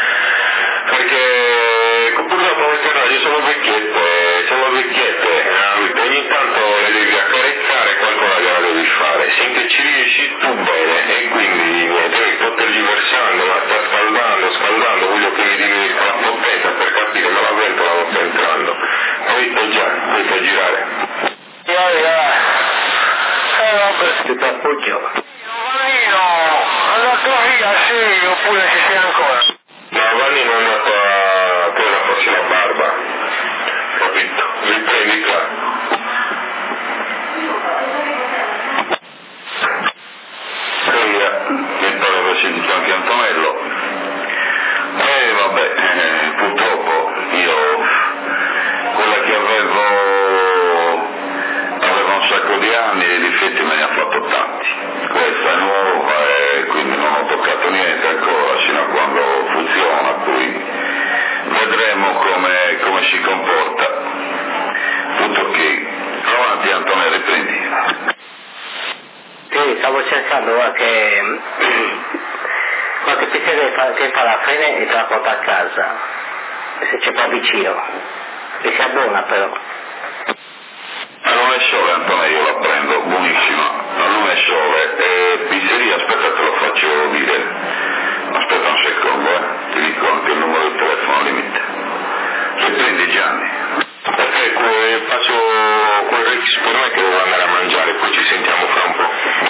Perché purtroppo queste radio sono vecchiette, sono vecchiette, eh, ogni tanto le devi accarezzare, qualcosa gliela devi fare, finché ci riesci tu bene, e quindi niente, devi potergli versando, la sta scaldando, scaldando, voglio che mi dica la potenza per capire, ma la ventola non sta entrando, poi puoi già, poi puoi girare. Vai, vai. Eh vabbè. Ti appoggio. Giovannino, è andato via, sì, oppure ci sei ancora? No, Vannino è andato a quella farsi la barba, capito? Riprendi qua. Mi pare che si dica anche Antonello. E vabbè, eh, purtroppo io quella che avevo aveva un sacco di anni e di difetti me ne ha fatto tanti. Questa è nuova e quindi non ho toccato niente ancora fino a quando funziona, poi vedremo come, come si comporta. Tutto qui. Avanti Antonello, riprendi. Sì, stavo cercando qualche, qualche pizzeria che fa la fine e te la porta a casa, se c'è qua vicino, e sia buona però. A lume sole Antonello, io la prendo, buonissima, a lume sole, e pizzeria, aspetta te lo faccio dire, aspetta un secondo, eh, ti dico anche il numero di telefono al limite. Riprendi Gianni. Perché que- faccio quel Rex per me che devo andare a mangiare, poi ci sentiamo fra un po'.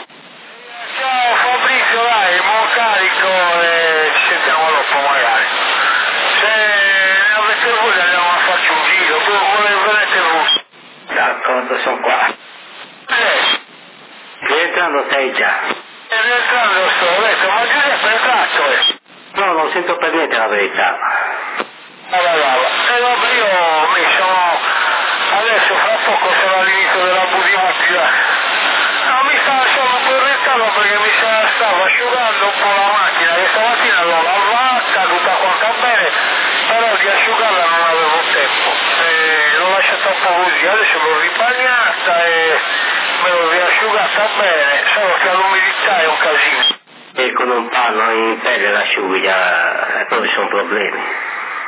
Ciao Fabrizio, dai, buon carico e ci sentiamo dopo magari. Se ne avete voglia andiamo a farci un giro, come volete voi. D'accordo, sono qua. Eh, Rientrando sei già. e rientrando sto, ho detto, ma Giuseppe è entrato, eh. No, non sento per niente la verità. Allora, allora. E vabbè, io mi sono, adesso fra poco sono all'inizio della budimucchia. No, mi sta lasciando un po' in ritardo perché mi sta, stavo asciugando un po' la macchina, che stamattina l'ho lavata, tutta quanta bene, però di asciugarla non avevo tempo. E l'ho lasciata un po' così, adesso l'ho ribagnata e me l'ho riasciugata bene, solo che l'umidità è un casino. E con un panno in pelle l'asciughi già, e poi sono problemi.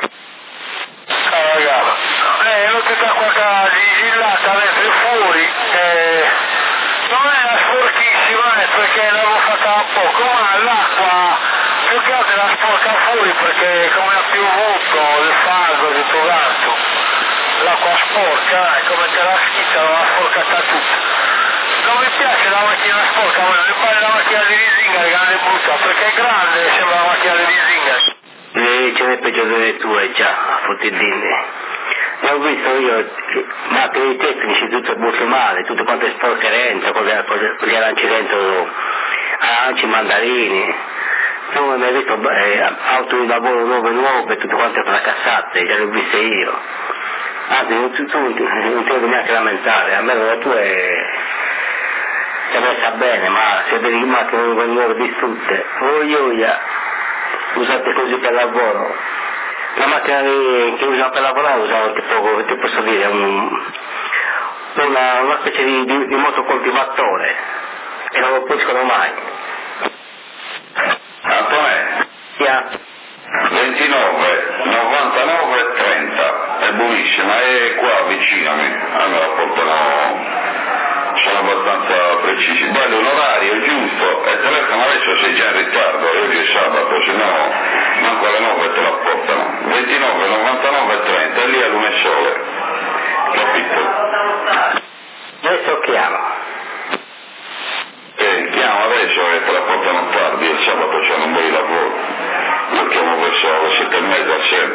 Ah, ragazzi, eh, l'ho tutta qua vigilata dentro e fuori, eh, non era sporchissima eh, perché l'avevo fatta un poco, ma l'acqua più che altro la sporca fuori perché come ha piovuto, il fango e tutto quanto, l'acqua sporca, eh, come te la schizza l'ho sporcata tutta. Non mi piace la macchina sporca, ma mi pare la macchina di Risinga che grande brutta, perché è grande sembra la macchina di Risinga. E ce n'è peggio delle tue già, a Fottidini. Ne ho visto io macchine di tecnici tutte butte male, tutte quante sporche dentro, con gli aranci dentro, aranci, mandarini. Tu mi hai detto eh, auto di lavoro nuove nuove, tutte quante fracassate, già le ho viste io. Anzi, non, tu, tu non ti devi neanche lamentare, a me la tua è, è messa bene, ma se vedi macchine nuove nuove distrutte, oh io, io usate così per lavoro. La macchina che usano per lavorare usano tipo, ti posso dire, un, una, una specie di, di, di motocoltivatore e non lo puliscono mai. Antonello, Yeah. ventinove, novantanove, trenta, è buonissima, è qua vicino a me, a me la portano, sono abbastanza precisi. Bello l'orario giusto, e telefono adesso sei già in ritardo, oggi è sabato, se no manco alle nove te la portano. ventinove, novantanove, trenta, è lì a lume sole, capito? Adesso chiamo. Eh, chiamo adesso e te la portano tardi, il sabato c'è un bel lavoro, lo chiamo verso le sette e mezza, sera.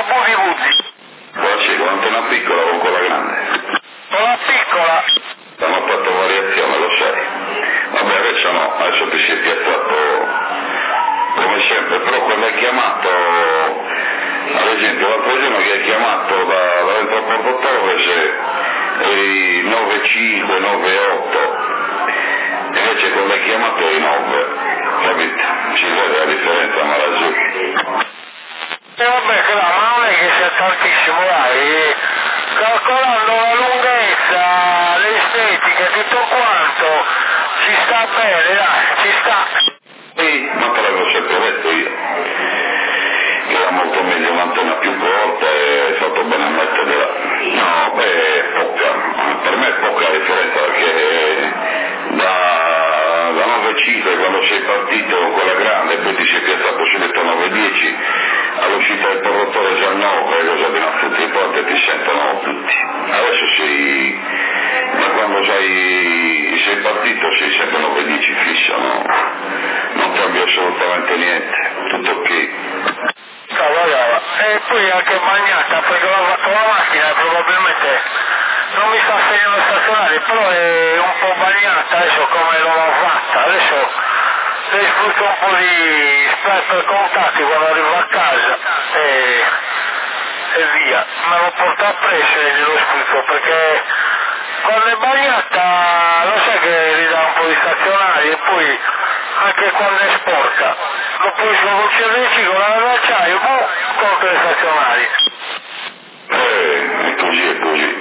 Budi Budi. Qua sì, con l'antenna piccola o con quella grande? Con la piccola. Hanno fatto variazione, lo sai. Vabbè, adesso no, adesso ti si è piazzato come sempre, però quando hai chiamato, ad esempio l'altro giorno che hai chiamato da, da dentro a Porto Torres eri nove cinque, nove otto, invece quando hai chiamato eri nove, capito? Si vede la differenza, ma laggiù. E vabbè, che là, ma non è che sia tantissimo, dai, calcolando la lunghezza, l'estetica, tutto quanto, ci sta bene, dai, ci sta. Sì, ma te l'avevo sempre detto io, che era molto meglio un'antenna più corta e hai fatto bene a metterla. No, beh, poca, per me è poca la differenza, perché da, da nove cinque quando sei partito con quella grande e poi ti sei piazzato subito a nove dieci, all'uscita del portore già nove, cosa abbiamo tutti i porti ti sentono tutti. Adesso sei, da quando sei, sei partito sei sempre nove dieci fisso, no? Non cambia assolutamente niente, tutto ok. Cavolo, e poi anche bagnata, perché ho lavato la macchina e probabilmente non mi sta segnando stazionare, però è un po' bagnata adesso come l'ho fatta, adesso le sfrutto un po' di spray per contatti quando arrivo a casa e, e via, me lo porto appresso e glielo sfrutto perché quando è bagnata lo sai che gli dà un po' di stazionari e poi anche quando è sporca lo puoi solucionarci con la d'acciaio, boh, con le stazionari. Eh, è così, è così.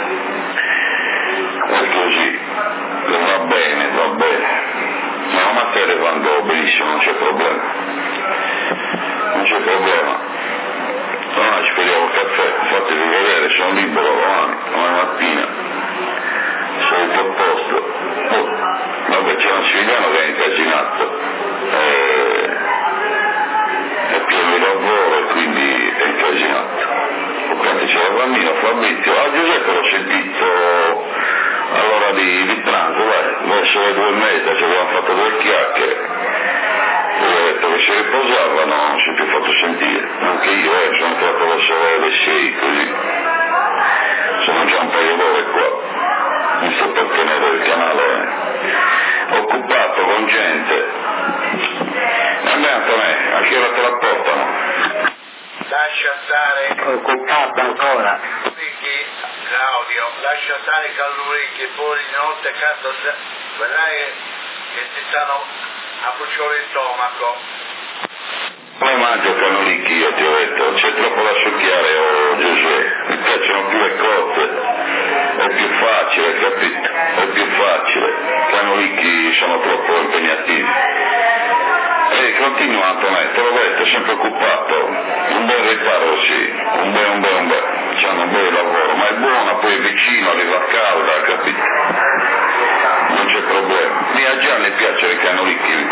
È così. Va bene, va bene. Ma la materia vanno benissimo, non c'è problema. Non c'è problema. Domani ci prendiamo il caffè, fatevi vedere, sono libero domani, domani mattina. Sono tutto a posto. Oh, vabbè, c'è un siciliano che è incasinato. Eh, è pieno di lavoro e quindi è incasinato. Quando c'era il bambino Fabrizio, ah Giuseppe l'ho sentito all'ora di, di pranzo, vai, verso le due e mezza ci avevamo fatto due chiacchiere, e ho detto che si riposavano, non si è più fatto sentire, anche io eh, sono entrato verso le sei, così, sono già un paio d'ore qua, mi sto per tenere il canale eh. occupato con gente, e a me Antonè, a che ora te la portano? Lascia stare Occupato ancora. Ricchi, Claudio, lascia stare Callurecchi, poi di notte cazzo vedrai che ti stanno a bruciare il stomaco. Non mangio canolicchi, io ti ho detto, c'è troppo da succhiare, oh Giuseppe, mi piacciono più le cozze, è più facile, capito? È più facile, i canolicchi sono troppo impegnativi. E continua Antonetto, te l'ho detto, è sempre occupato, un bel riparo sì, un bel, un bel, un bel, c'hanno un bel lavoro, ma è buona, poi è vicino, arriva calda, capito? Non c'è problema. Sì, a Gianni piacciono i canolicchi.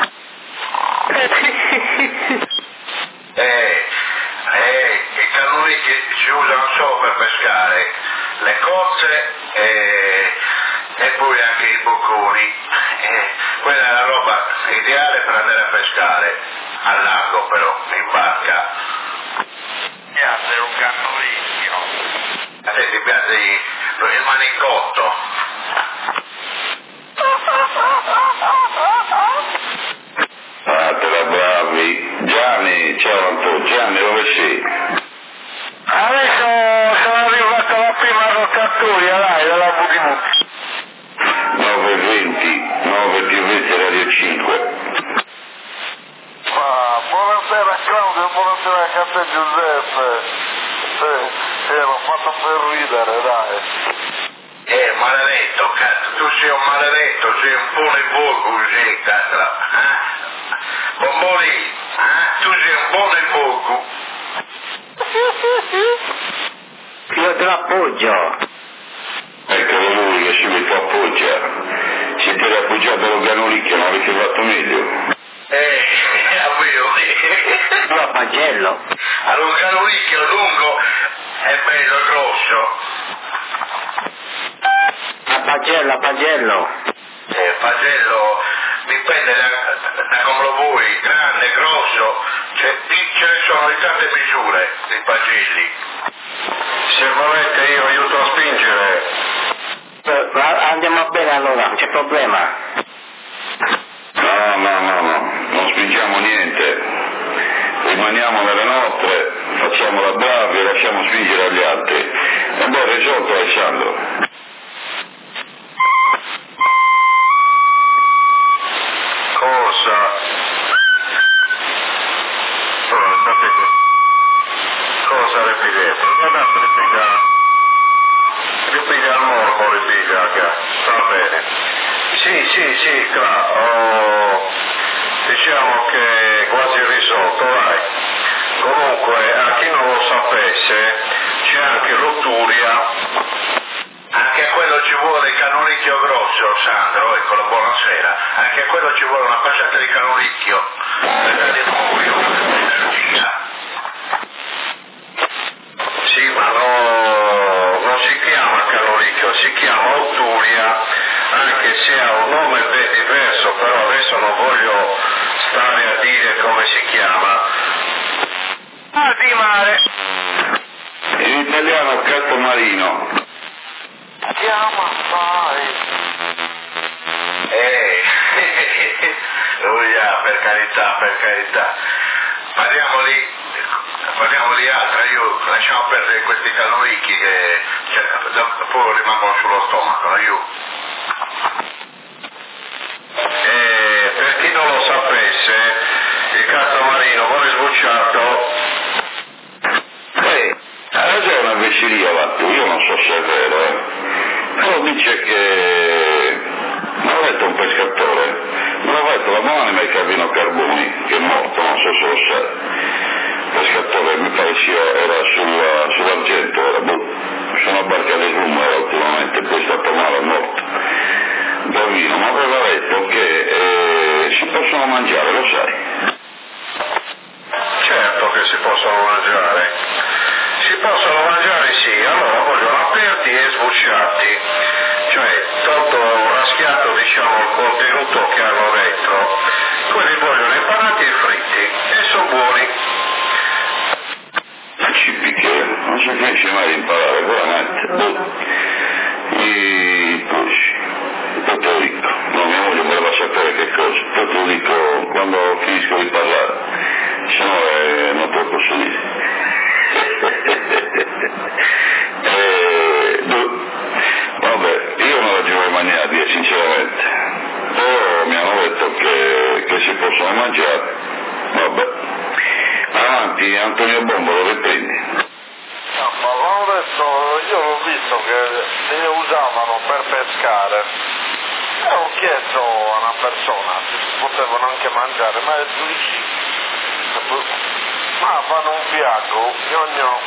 Eh, eh, i canolicchi si usano solo per pescare, le cozze e, e poi anche i bocconi. Eh, quella è la roba ideale per andare a pescare, al lago però, in barca. Mi piace un canolicchio. A te ti piace il, il manicotto? Ah, te la bravi. Gianni, ciao Antonio, Gianni dove sei? Adesso sono arrivato alla prima rotatoria, dai, dalla Buchimucchi. nove e venti, nove più venti Radio cinque. Ah, buonasera Claudio, buonasera a te Giuseppe. Sì, sì, l'ho fatto per ridere, dai. Eh, maledetto, cazzo, tu sei un maledetto, sei un buone voi così, cazzo. Eh? Bomboli, eh? Tu sei un buone voi. Io te l'appoggio. Eccolo lui che subito appoggia. Siete l'appoggiato lo canolicchio, non avete fatto meglio? Eh, avevo. Io a Pagello. Allora, un canolicchio lungo e bello grosso. A Pagello, a Pagello. Eh, Pagello, dipende da, da come lo vuoi, grande, grosso, ce, ce ne sono di tante misure di bagilli. Se volete io aiuto a spingere. Eh, andiamo bene allora, non c'è problema. No, no, no, no, non spingiamo niente, rimaniamo nelle nostre, facciamo la bravi e lasciamo spingere agli altri. E poi risolto, Alessandro. Cosa? Oh, sapete, cosa ripiglia? Guardate, ripiglia, ripiglia al morbo, ripiglia, che va bene. Sì, sì, sì, claro, oh, diciamo che è quasi risolto, vai. Comunque, a chi non lo sapesse, c'è anche l'otturia. Anche a quello ci vuole il canonicchio grosso, Sandro, eccolo, buonasera. Anche a quello ci vuole una passata di canonicchio. Per di fuori, un'energia. Sì, ma no, non si chiama canonicchio, si chiama otturia, anche se ha un nome ben diverso, però adesso non voglio stare a dire come si chiama. Ah, di mare. In italiano gatto marino. Chiama mai. Eh, oh yeah, per carità, per carità. Parliamo di, parliamo di altro, io lasciamo perdere questi canonicchi che cioè, dopo rimangono sullo stomaco, aiuto. E per chi non lo sapesse, il gatto marino vuole sbucciato. Eh, ha ragione una imbecillia Vattu, io non so se è vero, eh. Però dice che non ho letto un pescatore, non ho letto la buonanima di Carlino Carboni, che è morto, non so se lo sa. Pescatore, mi pare sia, era sulla, sull'Argento, era boh, su una barca di rum era ultimamente, poi è stato male, è morto. Bravino, ma aveva detto che eh, si possono mangiare, lo sai? Certo che si possono mangiare. Si possono mangiare sì, allora vogliono aperti e sbucciati, cioè tutto raschiato diciamo il contenuto che hanno dentro, quelli vogliono impanati e fritti e sono buoni. Ci picchiere, non si finisce mai di imparare, veramente. I pesci, poi te lo dico, no, mia moglie voleva sapere che cosa, poi te lo dico quando finisco di parlare, se no eh, non può costruire. eh, vabbè, io non ragione in maniera di sinceramente, però mi hanno detto che, che si possono mangiare, vabbè. Avanti, Antonio Bombo, lo riprendi? No, ma l'hanno detto, io l'ho visto che li usavano per pescare e ho chiesto a una persona se si potevano anche mangiare, ma è lì. Ma fanno un fiaco, gnogno.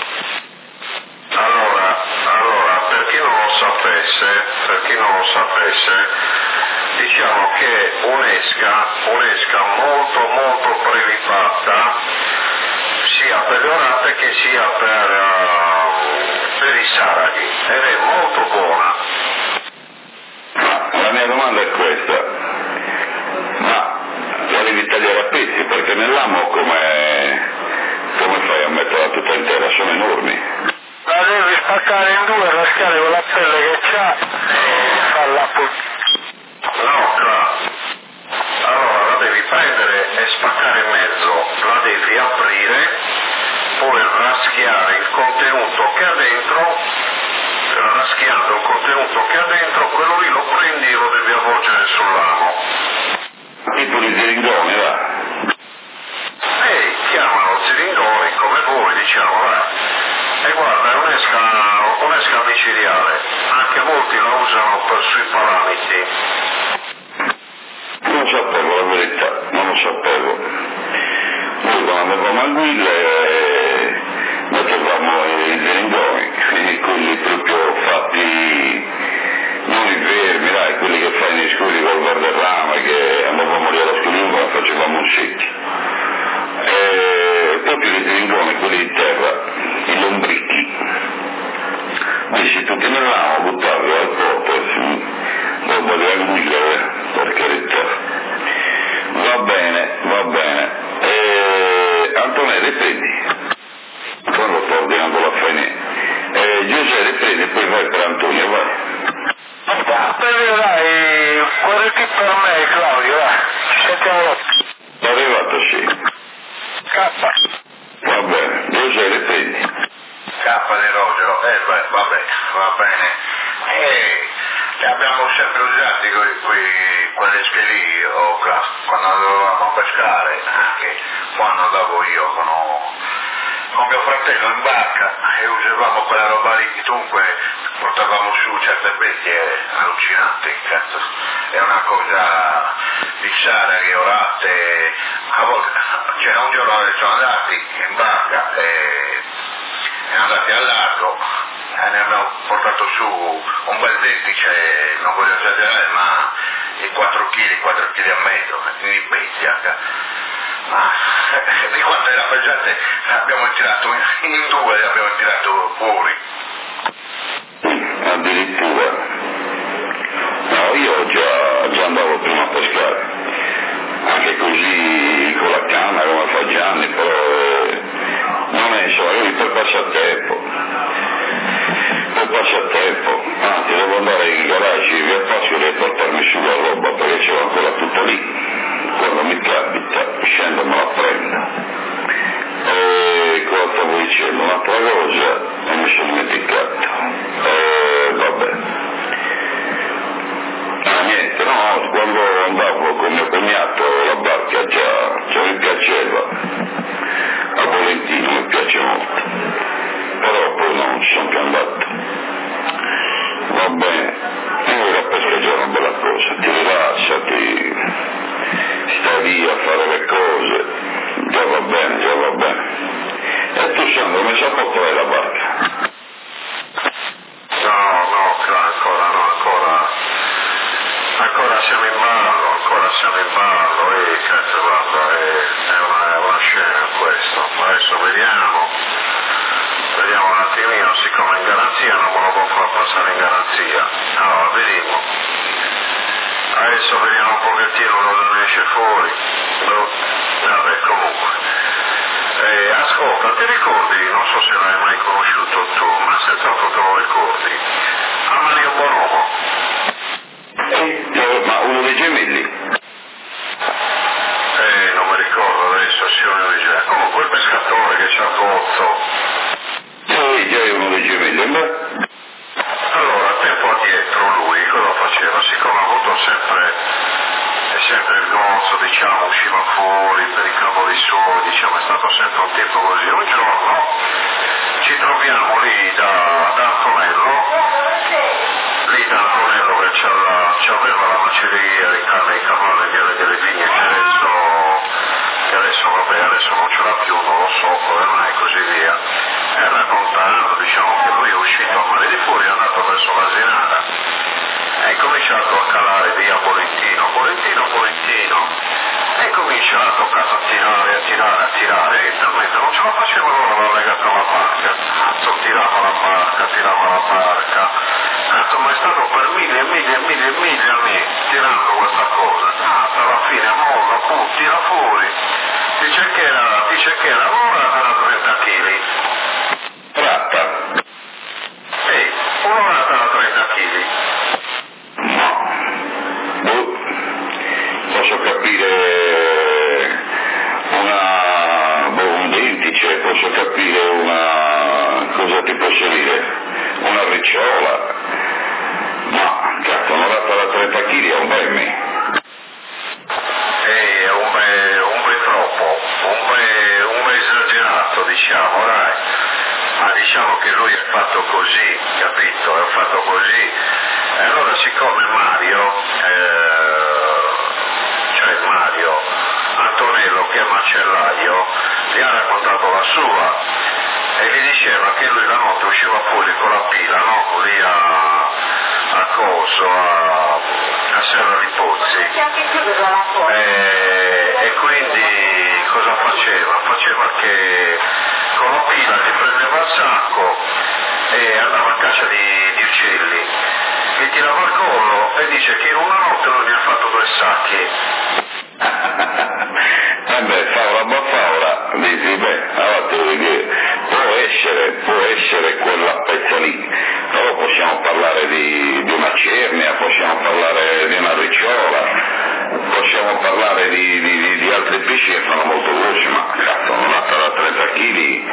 Allora, allora, per chi non lo sapesse, per chi non lo sapesse, diciamo che un'esca, un'esca molto molto prelibata, sia per le orate che sia per, uh, per i saraghi, ed è molto buona. Ma la mia domanda è questa, ma la devi tagliare a pezzi perché nell'amo come, come fai a metterla tutta intera? Sono enormi. La devi spaccare in due, raschiare con la pelle che c'ha e farla pulita. No, claro. Allora la devi prendere e spaccare in mezzo, la devi aprire, poi raschiare il contenuto che ha dentro, raschiando il contenuto che ha dentro, quello lì lo prendi e lo devi avvolgere sul lago. Tipo di zingoni, va? Ehi, chiamano zilindoni come voi, diciamo, vai. E guarda, è un'esca, un'esca micidiale, anche molti la usano per sui paramiti. Non lo sapevo la verità, non lo sapevo. Noi quando andavamo a Guille eh, mettevamo i zingoni, quindi quelli proprio fatti, non i vermi, dai, quelli che fai nei scuri col verderrame, che andavamo lì alla scriva, facevamo un secchio. E proprio i zingoni, quelli di terra, i lombrichi. Messi tutti nell'amo, buttati al porto, dopo le anguille, per carità. Va bene, va bene. Eh, Antonello, riprendi. Quando sto ordinando la fine. Eh, Giuseppe, riprendi, poi vai per Antonio, vai. Bene, dai, quello che per me, Claudio, dai. Ci sentiamo dopo. È arrivato, sì. K. Va bene, Giuseppe, riprendi. K di Rogero, eh beh, va bene, va bene. Eh, li abbiamo sempre usati quei, quei, quelle schede oh, quando dovevamo pescare, anche quando andavo io con, con mio fratello in barca e usavamo quella roba lì, dunque portavamo su certe bestie allucinanti, cazzo. È una cosa di sagre, orate, a volte, cioè un giorno sono andati in barca e siamo andati al largo e ne abbiamo portato su un bel vertice, non voglio esagerare, ma di quattro chili, quattro chili e mezzo di bestia. Ma di quanto era pesante abbiamo tirato in, in due, li abbiamo tirato fuori. Addirittura. No, io già, già andavo prima a pescare, anche così con la canna come fa Gianni, però eh, non è insomma, io per passatempo, per passatempo, anzi devo andare in garage via Pascoli e portarmi su la roba perché c'è ancora tutto lì, quando mi capita scendo me la prendo. E cosa stavo dicendo? Un'altra cosa e mi sono dimenticato. E vabbè. Ah niente, no, quando andavo con mio cognato la barca già, già mi piaceva. A Volentino mi piace molto. Però poi non ci sono più andato. Va bene. E la pesca è già una bella cosa, ti rilassa, ti stai lì a fare le cose. Già va bene, già va bene. E tu Sandro, mi sa portare la barca? No, no, ancora, no, ancora, ancora siamo in ballo, ancora siamo in ballo e cazzo guarda, è, è, una, è una scena questo, adesso vediamo, vediamo un attimino, siccome in garanzia non me lo può far passare in garanzia, allora vediamo, adesso vediamo un pochettino cosa ne esce fuori, no, vabbè comunque. Eh, ascolta, ti ricordi, non so se l'hai mai conosciuto tu, ma senz'altro te lo ricordi, Amanio Bonomo? Eh, ma uno dei gemelli? Eh, non mi ricordo adesso se uno dei gemelli, comunque il pescatore che c'ha Bozzo. Sì, già è uno dei gemelli, ma... Allora, tempo addietro lui cosa faceva? Siccome ha avuto sempre... sempre il gozzo, diciamo, usciva fuori per i cavoli suoi, diciamo, è stato sempre un tipo così. Un giorno ci troviamo lì da, da Antonello, lì da Antonello che c'aveva la macelleria di carne di cavallo e miele delle vigne, che adesso, che adesso, vabbè, adesso non ce l'ha più, non lo so, come mai e così via. E raccontando, diciamo, che lui è uscito a mare di fuori, è andato verso l'Asinara. È cominciato a calare via Volentino, Volentino, Volentino, e cominciato a tirare, a tirare, a tirare, e talmente non ce la faceva, allora l'ha legata alla barca, cazzo, tirava la barca, tirava la barca, cazzo, ma è stato per mille e mille e mille e mille anni tirando questa cosa, cazzo, alla fine molla, pum, tira fuori, dice che era, dice che era, allora era trenta chili. Tratta? Sì, un'orata da trenta chili. No. Boh. Posso capire una... boh, un dentice, posso capire una... cosa ti posso dire? Una ricciola. Ma, cazzo, un'orata da trenta chili è un bemmi. Eh, è un bel, un bel troppo, un bel, un bel esagerato, diciamo, dai. Ma diciamo che lui è fatto così, capito? È fatto così. E allora siccome Mario, eh, cioè Mario, Antonello che è macellaio, gli ha raccontato la sua e gli diceva che lui la notte usciva fuori con la pila, no? Lì a, a Coso, a, a Serra di Pozzi. E, e quindi cosa faceva? Faceva che con la pila ti prendeva il sacco e andava a caccia di, di uccelli, gli tirava il collo e dice che in una notte lui ne ha fatto due sacchi. eh beh, faula baffaula, dici, beh, allora te lo devi dire, può essere, può essere quella pezza lì, però possiamo parlare di, di una cernia, possiamo parlare di una ricciola, possiamo parlare di, di, di altri pesci che fanno molto veloci, ma cazzo, una latta da trenta chili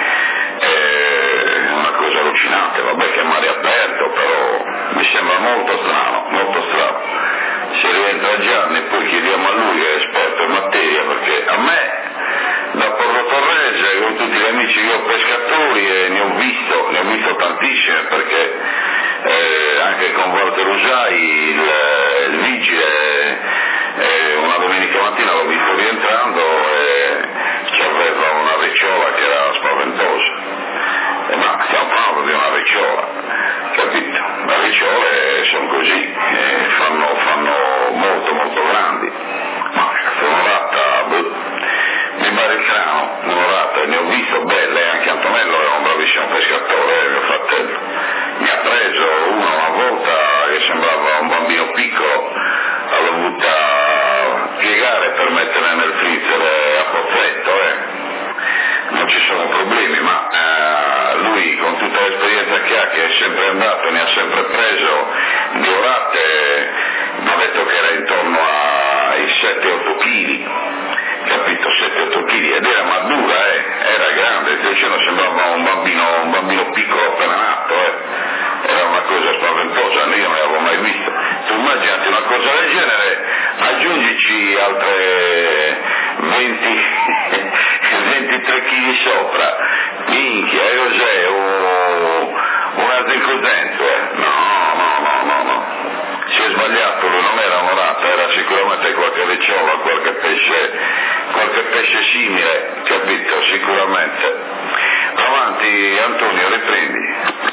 è una cosa allucinante, vabbè che è mare aperto, però mi sembra molto strano, molto strano. Se rientra Gianni poi chiediamo a lui che è esperto in materia, perché a me da Porto Torrese con tutti gli amici che ho pescatori e ne ho visto, ne ho visto tantissime, perché eh, anche con Walter Usai il, il vigile eh, una domenica mattina l'ho visto rientrando e ci aveva una ricciola che era spaventosa, eh, ma stiamo parlando di una ricciola, capito? Le ricciole sono così, eh, fanno, fanno molto molto grandi, ma un'orata, boh, mi pare strano, un'orata, ne ho visto belle, anche Antonello era un bravissimo pescatore, eh, mio fratello, mi ha preso uno una volta che sembrava un bambino piccolo, l'ho dovuta piegare per mettere nel freezer a pozzetto, eh. Non ci sono problemi, ma eh, lui con tutta l'esperienza che ha, che è sempre andato, ne ha sempre preso di orate, mi ha detto che era intorno ai sette otto chili, capito, sette otto chili, ed era madura, eh, era grande, ti dicendo, sembrava un bambino, un bambino piccolo appena nato, eh. Era una cosa spaventosa, io non l'avevo mai vista. Tu immaginati una cosa del genere, aggiungici altre venti, ventitré chili sopra, minchia, cos'è, un, un azzicotento, eh? No, no, no, no, no. Si è sbagliato, lui non era un'orata, era sicuramente qualche ricciola, qualche pesce, qualche pesce simile, capito, sicuramente. Avanti Antonio, riprendi.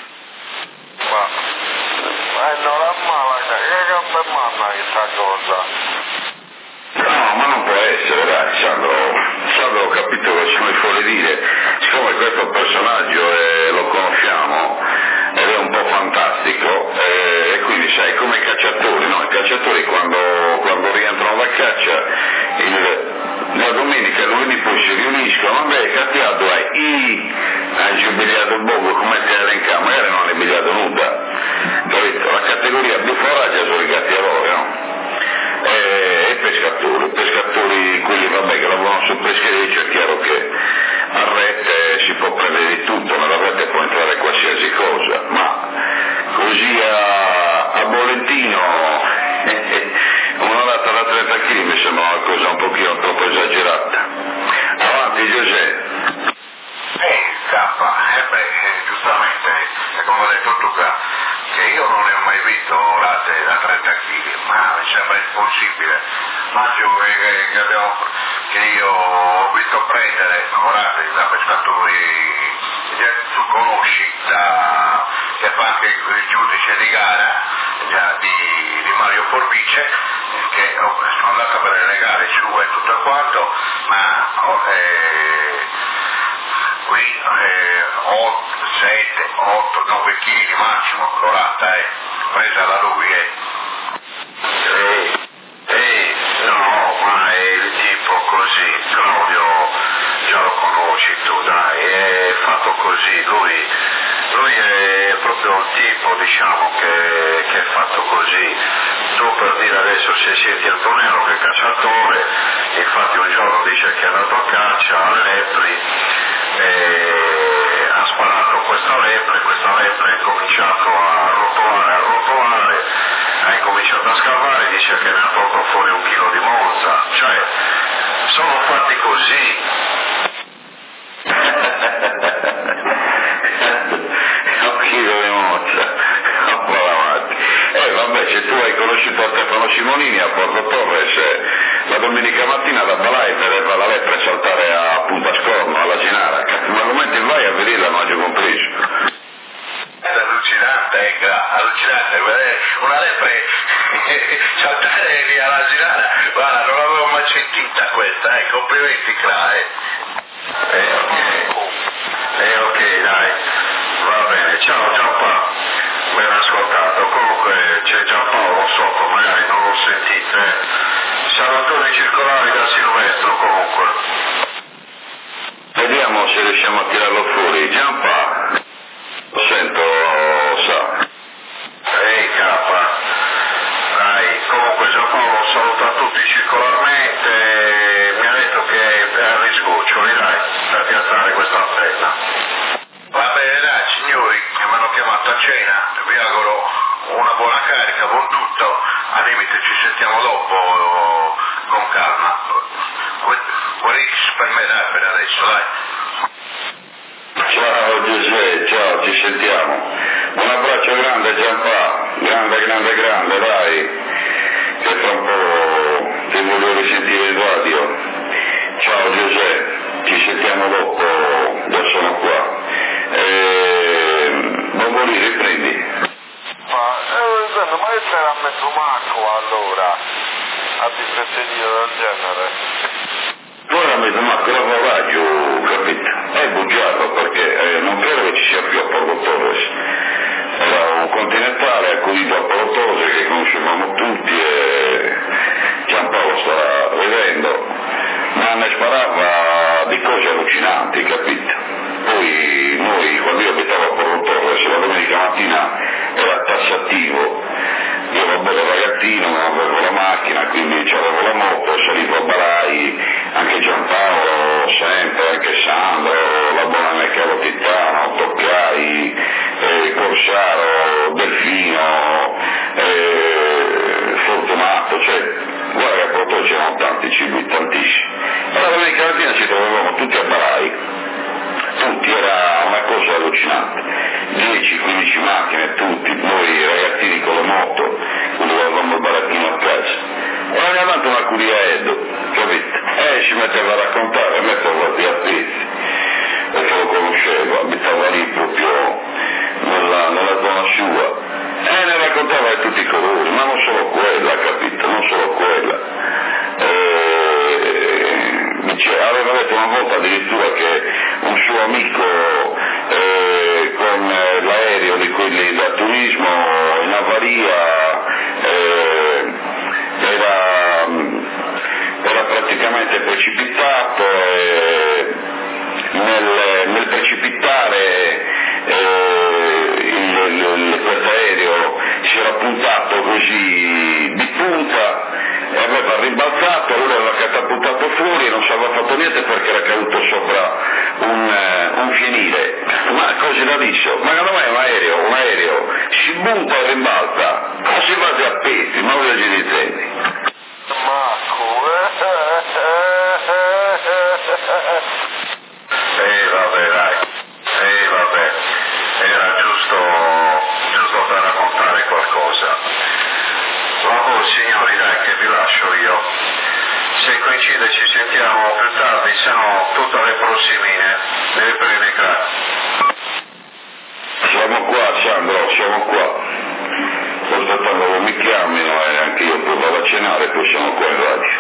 Ma, ma non è male, che gambe manna questa cosa? No, ma non può essere, dai, Sandro, Sandro ho capito cosa mi vuole dire, siccome questo personaggio eh, lo conosciamo ed è un po' fantastico, eh, e quindi sai, come i cacciatori, no? I cacciatori quando, quando rientrano da caccia, il, la domenica e il lunedì poi si riuniscono, vabbè, cattiato è i, hai giubilato Bogo, come ti elenca, magari non hai bigliato nulla, capito? La categoria più foraggia sono i gatti a loro, no? E, e pescatori, pescatori quelli vabbè che lavorano sul peschereccio, è chiaro che a rete si può prendere di tutto, nella rete può entrare qualsiasi cosa, ma così a, a Bolentino una latta da trenta chili mi sembra una cosa un pochino troppo esagerata. Avanti Giuseppe. Eh, K, eh beh, giustamente, come ha detto tu, che io non ne ho mai visto latte da trenta chili, ma mi sembra impossibile. Maggio che, che, abbiamo, che io ho visto prendere, lavorare da pescatori che tu conosci, da, che fa anche il giudice di gara già, di, di Mario Forbice, che oh, sono andato a vedere le gare su e tutto quanto, ma oh, eh, qui eh, otto, sette, otto, nove chili massimo, l'orata è presa da lui, eh. Eh, eh, no, ma è il tipo così, Claudio, già lo conosci tu, dai, è fatto così, lui, lui è proprio il tipo, diciamo, che, che è fatto così. Tu per dire adesso se senti Antonello che è cacciatore, infatti un giorno dice che è andato a caccia a Lepri, e ha sparato questa lepre, questa lepre ha cominciato a rotolare, a rotolare, ha incominciato a scavare, dice che ne ha tolto fuori un chilo di mozza, cioè sono fatti così. Un chilo di mozza, eh vabbè, se tu hai conosciuto Stefano Simonini a Porto Torres, la domenica mattina da Balai vedeva la lepre saltare a Punta Scorno, alla Ginara, ma come vai a vedere la maggio compreso? È allucinante, ecco, allucinante, una lepre saltare lì alla Ginara, guarda, non l'avevo mai sentita questa, eh, complimenti, Cla, eh. Eh ok, eh ok, dai, va bene, ciao Giampaolo, ben ascoltato, comunque c'è Giampaolo sotto, magari non lo sentite, salvatoni circolari da Silvestro comunque. Vediamo se riusciamo a tirarlo fuori. Giampa, lo sento, sa. Ehi K, dai, comunque Giampaolo saluta tutti circolarmente, mi ha detto che è a risgoccioli, dai, per piazzare questa antenne. Va bene dai signori, che mi hanno chiamato a cena, vi auguro una buona carica, buon tutto, al limite ci sentiamo dopo con calma. X per me dai per adesso, dai. Ciao Giuseppe, ciao, ci sentiamo. Un abbraccio grande Gianpa, grande, grande, grande, dai, che tra un po' ti voglio risentire in radio. Ciao Giuseppe, ci sentiamo dopo, già sono qua. E... non vuoi riprendi? Ma, eh, ma io c'era a mezzo macco allora, a dispetteria del genere. Ora mi sono ancora raggio, capito? È bugiardo perché eh, non credo che ci sia più Apollo Torres. Era un continentale accudito a Apollo Torres che conoscevamo tutti e Giampaolo sta vedendo, ma ne sparava di cose allucinanti, capito? Poi noi, quando io abitavo a Apollo Torres, la domenica mattina era tassativo. Io ero bello ragazzino, non avevo la macchina, quindi avevo la moto, salivo a Barai, anche Giampaolo, sempre, anche Sandro, la buona Meccaro Titano, Toccai, eh, Corsaro, Delfino, eh, Fortunato, cioè, guarda che a Porto c'erano tanti cibi, tantissimi. E la domenica mattina ci trovavamo tutti a Barai, tutti, era una cosa allucinante, dieci quindici macchine, tutti, noi ragazzini con le moto, quando avevamo il barattino a casa. E ogni tanto una curiaedo, capito? E ci metteva a raccontare, metteva via a pezzi, perché lo conoscevo, abitava lì proprio nella, nella zona sua, e ne raccontava di tutti i colori, ma non solo quella, capito? Non solo quella. E, cioè, aveva detto una volta addirittura che un suo amico eh, con eh, l'aereo di quelli da turismo in avaria eh, era, era praticamente precipitato e nel, nel precipitare eh, il, il, questo aereo si era puntato così di punta e aveva rimbalzato, allora aveva catapultato fuori e non si aveva fatto niente perché era caduto sopra un, uh, un fienile. Ma così la dice, ma secondo me è un aereo, un aereo si butta e rimbalza, non si va a pezzi, ma voi ci dite. Marco, eh vabbè dai, eh vabbè, era giusto, giusto per raccontare qualcosa. Vabbè signori dai che vi lascio io, se coincide ci sentiamo più tardi, se no tutte le prossimine, deve prendere grazie. Siamo qua Sandro, siamo qua, sto aspettando che mi chiamino e anche io poi vado a cenare, poi siamo qua in radio.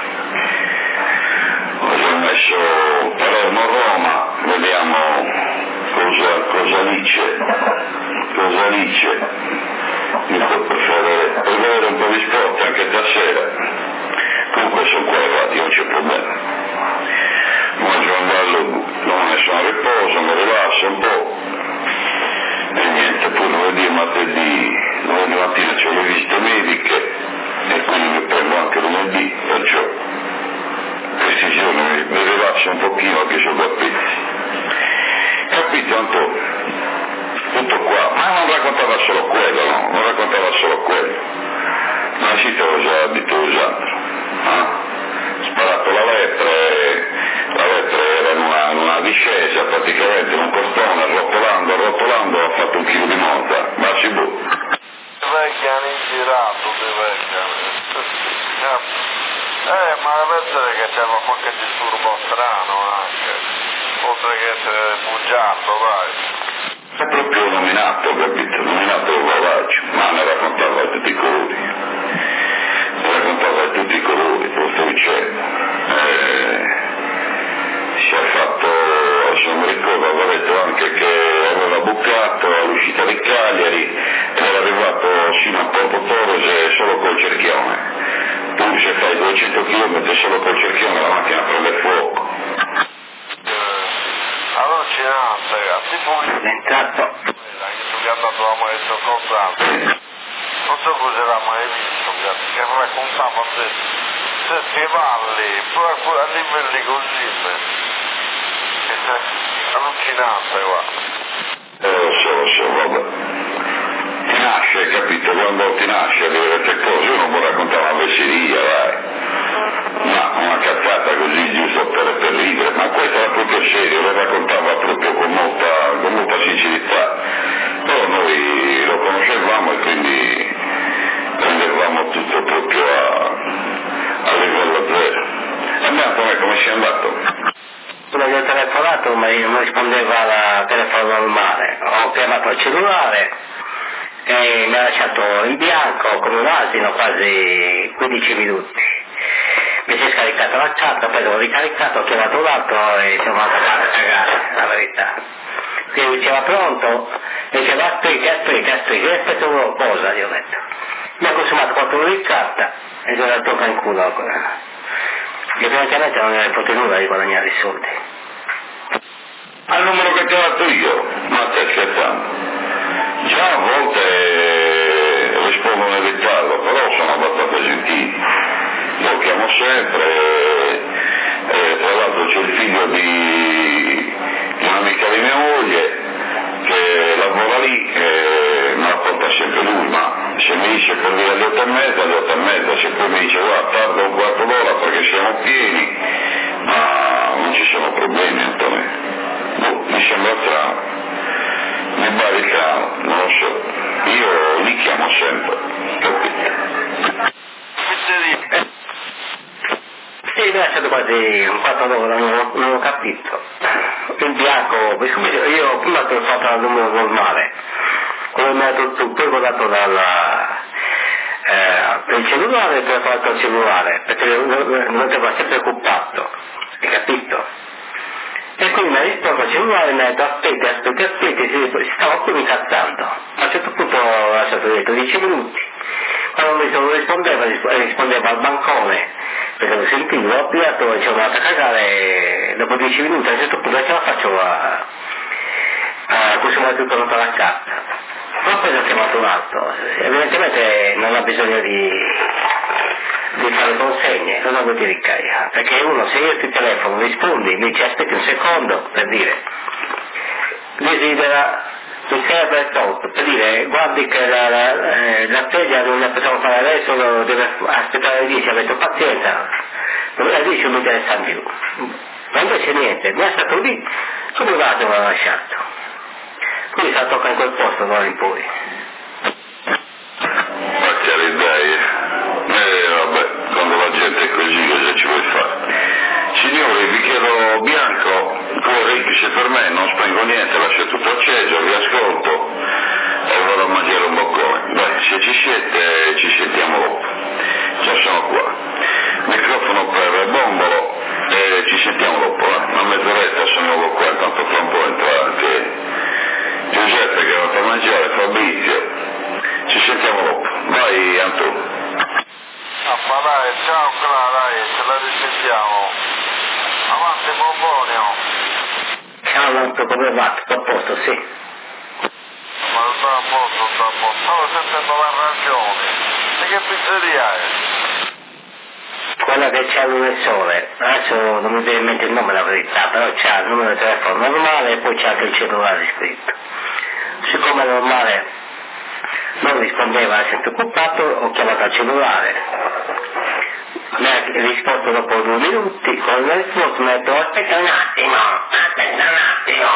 Ho messo Palermo-Roma, vediamo cosa, cosa dice, cosa dice. Io per fare, per vedere un po' di sport anche stasera, comunque sono qua in radio, non c'è problema. Mangio un bello, non ne sono a riposo, mi rilasso un po', e niente, poi lunedì e martedì, lunedì mattina c'ho le visite mediche, e quindi mi prendo anche lunedì, perciò questi giorni mi, mi rilasso un pochino anche sono da pezzi. Capito Antonio? Tutto qua, ma non raccontava solo quello, no? Non raccontava solo quello. Ma si cosa abituato, no? Sparato la lepre, la lepre era in una, in una discesa, praticamente in un costone, rotolando, rotolando, ha fatto un chilo di monta, ma si butta. Vecchia hanno girato, di vecchia. Eh, ma deve essere che c'era qualche disturbo strano anche, oltre che essere bugiardo, dai. È proprio nominato, capito? Nominato il lavaggio, ma ne raccontava di tutti i colori. Ne raccontava di tutti i colori, te lo sto dicendo. Eh, si è fatto, adesso mi ricordo, aveva detto anche che aveva bucato all'uscita di Cagliari, era arrivato sino a Porto Torres solo col cerchione. Poi se fai duecento chilometri solo col cerchione la macchina prende fuoco. Allucinante, a tipo Intanto che andavamo detto comprando. Non so cosa era mai visto, che raccontava se, se ti parli, pure a livelli così, allucinante, guarda. Eh, lo so, lo so, vabbè. Ti nasce, capito? Quando ti nasce a dire queste cose, uno può raccontare una vesseria, dai. Ma una cazzata così giusto per, per ridere, ma questo era proprio serio, lo raccontava proprio con molta, con molta sincerità. Però noi lo conoscevamo e quindi prendevamo tutto proprio a, a livello zero. E Antonio, come sei andato? quello che ho telefonato ma non rispondeva alla telefono normale, ho chiamato il cellulare e mi ha lasciato in bianco come un asino quasi quindici minuti. Mi si è scaricato la carta, poi l'ho ricaricato, ho chiamato l'altro e siamo andati a cagare, la verità. Quindi diceva pronto, e diceva aspetti, aspetti, aspetti, aspetta una cosa, gli ho detto. Mi ha consumato quattro ore di carta e gli ho dato tocca in culo ancora. Evidentemente non è potuto nulla di guadagnare i soldi. Al numero che ti ho dato io, ma stai scherzando? Già a volte rispondo nell'Italia, però sono abbastanza gentili. Lo chiamo sempre, eh, tra l'altro c'è il figlio di, di un'amica di mia moglie che lavora lì e me la porta sempre lui, ma se mi dice per via alle otto e mezza, alle otto e mezza, se poi mi dice guarda tarda un quarto d'ora perché siamo pieni, ma non ci sono problemi, Antonio. Boh, mi sembra strano, mi pare strano, non lo so, io li chiamo sempre, capito? Sì, mi ha lasciato quasi un quarto d'ora, non, non ho capito. In bianco, io prima ti ho fatto al numero normale, quello mi ha detto, poi ho dato dalla, eh, per il cellulare e poi ho fatto il cellulare, perché non ti va sempre occupato, hai capito? E quindi mi ha risposto al cellulare e mi ha detto aspetti, aspetti, aspetti, si stava pure incazzando. A un certo punto ho lasciato detto dieci minuti, quando mi sono rispondeva, rispondeva al bancone, perché lo sentivo, l'ho pigliato e ci ho andato a cagare e dopo dieci minuti a un certo punto ce la faccio a, a consumare tutto tutta la carta. Ma poi ho chiamato un altro, evidentemente non ha bisogno di, di fare consegne, non ho di ricarica, perché uno se io ti telefono rispondi, mi dice aspetti un secondo per dire, desidera, mi serve tot, per dire guardi che la, la, eh, la teglia non la possiamo fare adesso, lo deve aspettare alle dieci, ha detto pazienza, alle dieci non mi interessa più, ma invece niente, mi è stato lì, come un attimo l'ha lasciato. Quindi se la tocca in quel posto d'ora in poi. Ma che idee. Eh vabbè, quando la gente è così cosa ci vuoi fare? Signori, vi chiedo bianco, corri, se per me non spengo niente, lascio tutto acceso, vi ascolto e vado a mangiare un boccone. Beh, se ci siete ci sentiamo dopo. Già sono qua. Microfono per Bombolo e ci sentiamo dopo, eh. Una mezz'oretta sono qua, tanto fra un po' entra anche Giuseppe che va per mangiare, Fabrizio, ci sentiamo dopo, vai Antonio. Ah, ma dai, ciao Clara, dai, ce la risentiamo. Avanti Bombonio. Ciao Lanto, come va? Tutto a posto, sì. Ma sta a posto, sta a posto. Stavo sentendo la ragione. E che pizzeria è? Quella che c'ha il sole, adesso non mi viene in mente il nome la verità, però c'ha il numero di telefono normale e poi c'ha anche il cellulare scritto. Siccome è normale non rispondeva, è sempre occupato, ho chiamato al cellulare, mi ha risposto dopo due minuti, con la risposta mi ha detto aspetta un attimo, aspetta un attimo,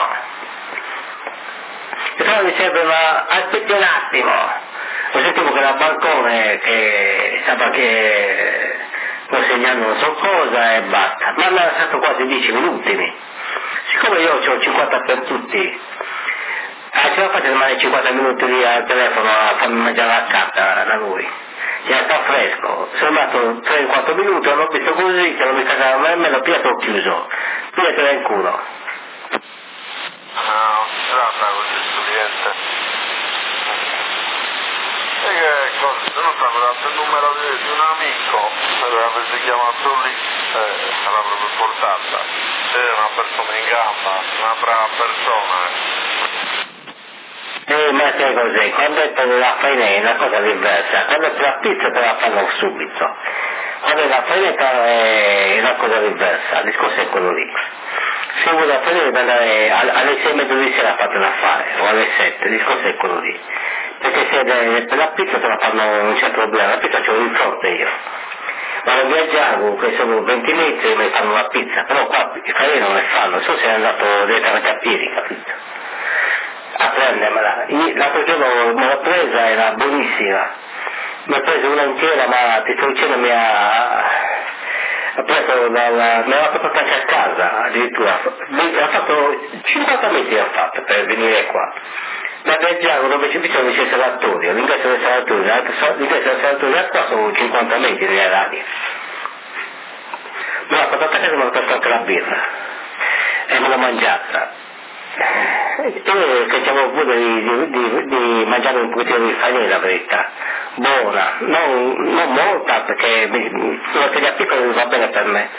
e però mi serve ma aspetti un attimo, ho sentito che era al balcone che stava che consegnando non so cosa e basta, ma mi ha lasciato quasi dieci minuti, siccome io ho cinquanta per tutti, ah, ce la faccio rimanere cinquanta minuti lì al telefono a farmi mangiare la carta da lui, già sta fresco, sono andato tre quattro minuti, l'ho visto così, che l'ho visto a me, me l'ho pigliato, ho chiuso, pigliatela in culo. Ah, non si tratta così sto cliente. E che cosa? io stavo dando il numero di, di un amico, se l'avessi chiamato lì, eh, l'avrebbe portata. È una persona in gamba, una brava persona. Eh, ma sai cos'è? Quando è per la farina è una cosa diversa, quando è per la pizza te la fanno subito. Quando è la farina è una cosa diversa, il discorso è quello lì. Se vuoi la farina deve andare alle sei e mezza di sera a fare un affare, o alle sette, il discorso è quello lì. Perché se è per la pizza te la fanno, non c'è problema, la pizza ce l'ho di fronte io. Quando viaggiavo, che sono venti metri, mi fanno la pizza, però qua i farina non le fanno, so se è andato direttamente a piedi, capito? A prendermela. L'altro giorno me l'ho presa, era buonissima. Mi ha preso una intera, ma ti sto dicendo mi ha, ha preso dalla, me l'ha portata anche a casa, addirittura. Ha fatto cinquanta metri ha fatto per venire qua. Ma viaggiavo dove c'è bisogno del sanatorio, l'ingresso del sanatorio, l'ingresso del sanatorio da qua sono cinquanta metri di radio. Me l'ha portata a casa e me l'ha portata anche la birra. E me l'ho mangiata. Io pensavo pure di, di, di, di mangiare un pochettino di farina, la verità, buona, non, non molta perché una teglia piccola va bene per me.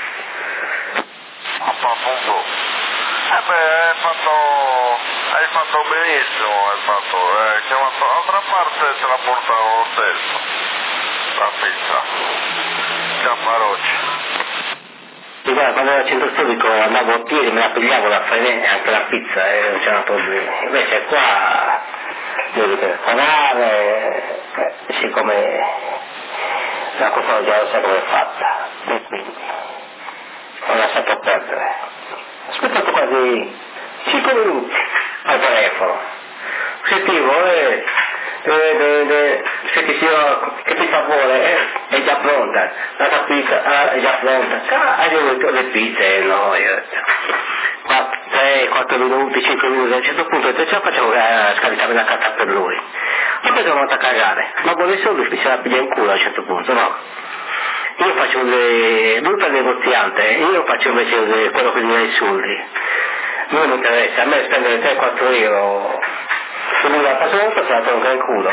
Appunto, eh beh, hai fatto, hai fatto benissimo, hai fatto, hai chiamato l'altra parte e te la portano lo stesso, la pizza, Camparocci. E guarda, quando ero al centro storico andavo a piedi, me la pigliavo la farina e anche la pizza e non c'era problema. Invece qua devi telefonare, eh, siccome la cosa già lo sai come è fatta, e quindi ho lasciato perdere. Ho aspettato quasi cinque minuti al telefono. Sentivo, eh, eh, eh, eh, senti signora, che pizza vuole? Eh, è già pronta, la pizza ah, è già pronta. Ah, hai voluto le pizze? No, io tre quattro minuti, cinque minuti, a un certo punto ce la facevo eh, scaricare la carta per lui. Ma poi sono andato a cagare, ma vuole i soldi mi se la piglia in culo a un certo punto, no? Io faccio le, lui fa il negoziante, io faccio invece le, quello che gli dà i soldi. Non mi interessa, a me spendere tre quattro euro se lui la passa volta se la tolga in culo.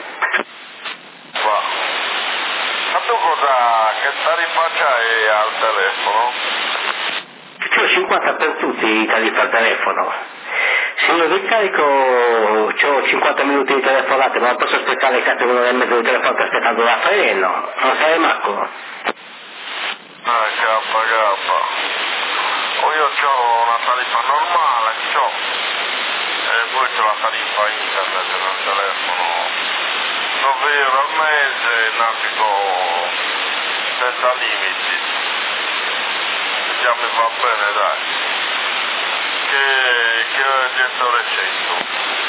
Ma tu cosa, che tariffa c'hai al telefono? C'ho cinquanta per tutti i tariffe al telefono. Se io vi carico c'ho cinquanta minuti di telefonate, ma non posso aspettare il cazzo un'ora e mezzo di telefonate aspettando la freno, non sai Marco? Ah, K K. O io ho una tariffa normale, c'ho, e poi c'ho la tariffa internet nel telefono, nove euro al mese, navigo senza limiti, e già mi va bene dai, che, che gestore sei tu?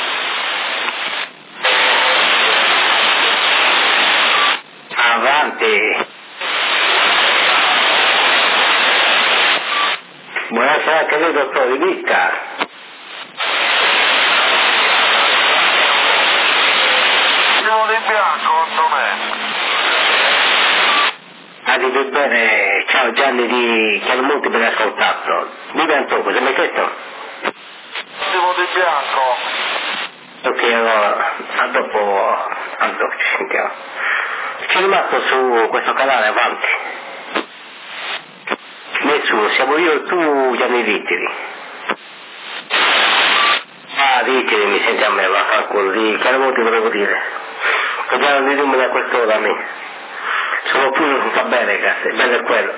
Avanti! Buonasera anche lui, dottore, dica. Io di bianco, Antonello. Ah, di bene, ciao Gianni di Chiaramonti, ben ascoltato. Dica un po', cosa mi hai detto? Siamo di bianco. Ok, allora, a dopo, a dopo ci sentiamo. Ci è rimasto su questo canale, avanti. Nessuno, siamo io e tu, Gianni Vittiri. Ah, Vittiri, mi senti a me, va a far quello di Chiaramonti, volevo dire. Dobbiamo dirmi da quest'ora a me. Sono più, non sta bene, cazzo, è bello è quello.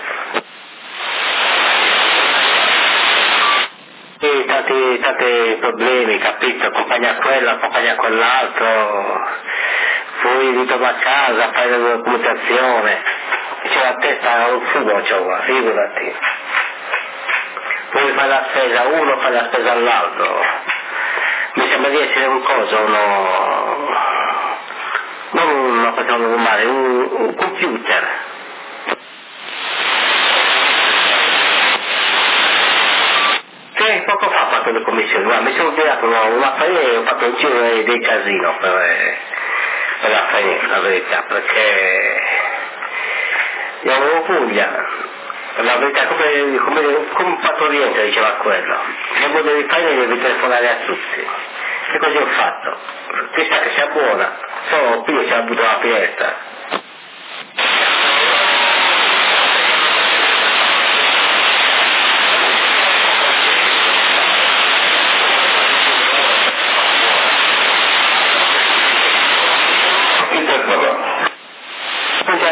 E tanti, tanti problemi, capito? Accompagna a quello, accompagna a quell'altro, poi ritorno a casa, fai la documentazione. C'è la testa, un fumo c'ho qua, figurati. Poi fai la spesa uno, fai la spesa all'altro. Mi sembra di essere un coso, uno... non una persona normale, un, un computer. Sì, poco fa ho fatto le commissioni, guarda, mi sono girato un affare e ho fatto un giro dei casino per, per l'affare, la verità, perché io avevo Puglia, la verità come, come, come un fattoriente diceva quello, se volevi fare devi telefonare a tutti, e così ho fatto, chissà che sia buona, solo più c'è avuto la finestra.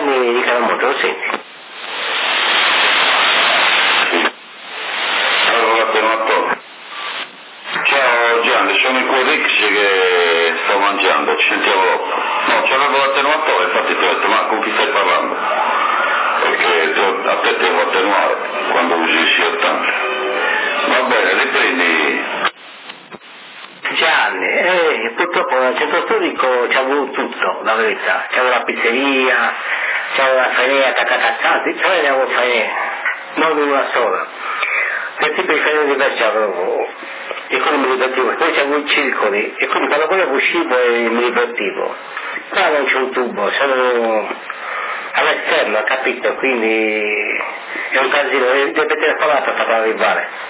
Gianni di Caramoto, lo senti? Sì. Allora, l'attenuatore. Ciao Gianni, sono il Quadrix che sto mangiando, ci sentiamo dopo. No, c'avevo l'attenuatore, infatti ti ho detto, ma con chi stai parlando? Perché a te devo attenuare quando usi il C ottanta. Va bene, riprendi. Gianni, eh, purtroppo al centro storico c'è avuto tutto, la verità. C'è la pizzeria, c'è una farinea attaccata a casa, cioè ne avevo farinea, non una sola. Per tipi di farinea diversi avevo, e quindi mi divertivo. Poi c'avevo i circoli, e quindi quando volevo uscivo e mi divertivo. Qua non c'è un tubo, sono all'esterno, capito? Quindi è un casino, devi mettere la per farlo arrivare.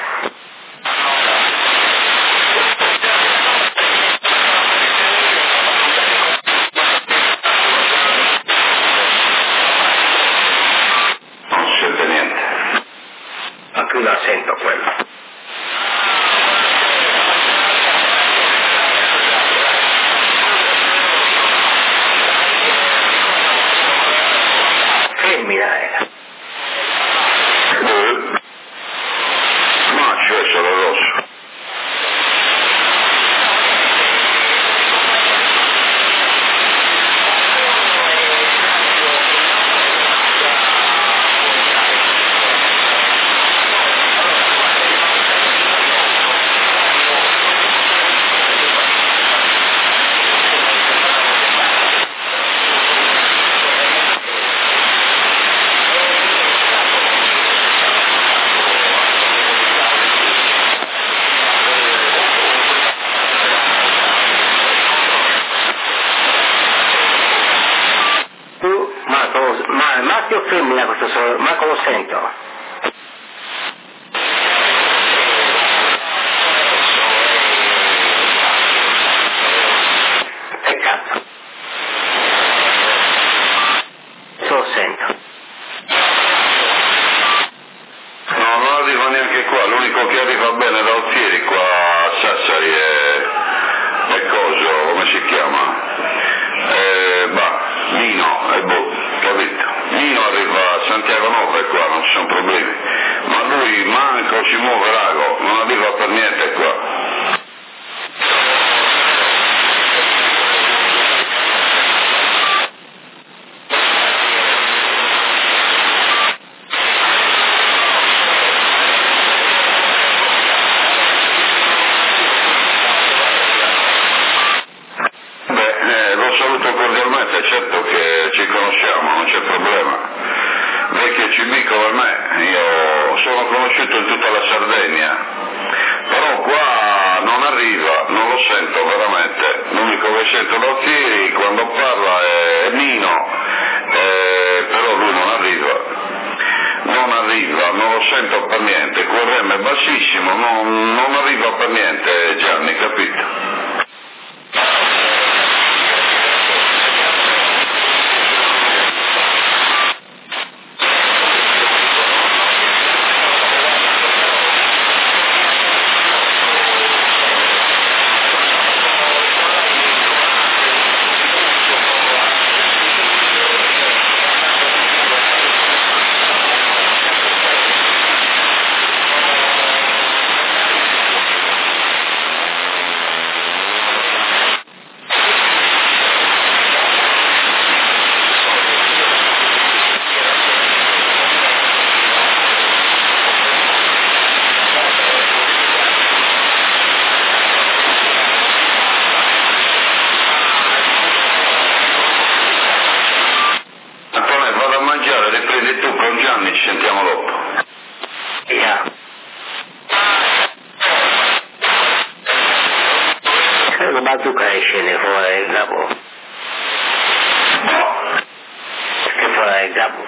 La sento quella. Femmina era. Eh. Macio è solo rosso. Ma maschio o femmina questo solo? Marco lo sento. Peccato. Lo sento. No, non arriva neanche qua, l'unico che arriva bene da Alfieri qua a Sassari è, è coso, come si chiama? Eh, bah, Nino, è boh, capito? Nino arriva a Santiago Nove qua, non ci sono problemi, ma lui manco si muove l'ago, non arriva per niente qua. Certo che ci conosciamo, non c'è problema. Vecchio C B come me, io sono conosciuto in tutta la Sardegna, però qua non arriva, non lo sento veramente. L'unico che sento da Alfieri quando parla è Nino, eh, però lui non arriva, non arriva, non lo sento per niente, il Q R M è bassissimo, non, non arriva per niente Gianni, capito? Riprendi tu con Gianni, ci sentiamo dopo. Yeah. Credo Bazooka esce fuori il capo. No. Che fuori il capo.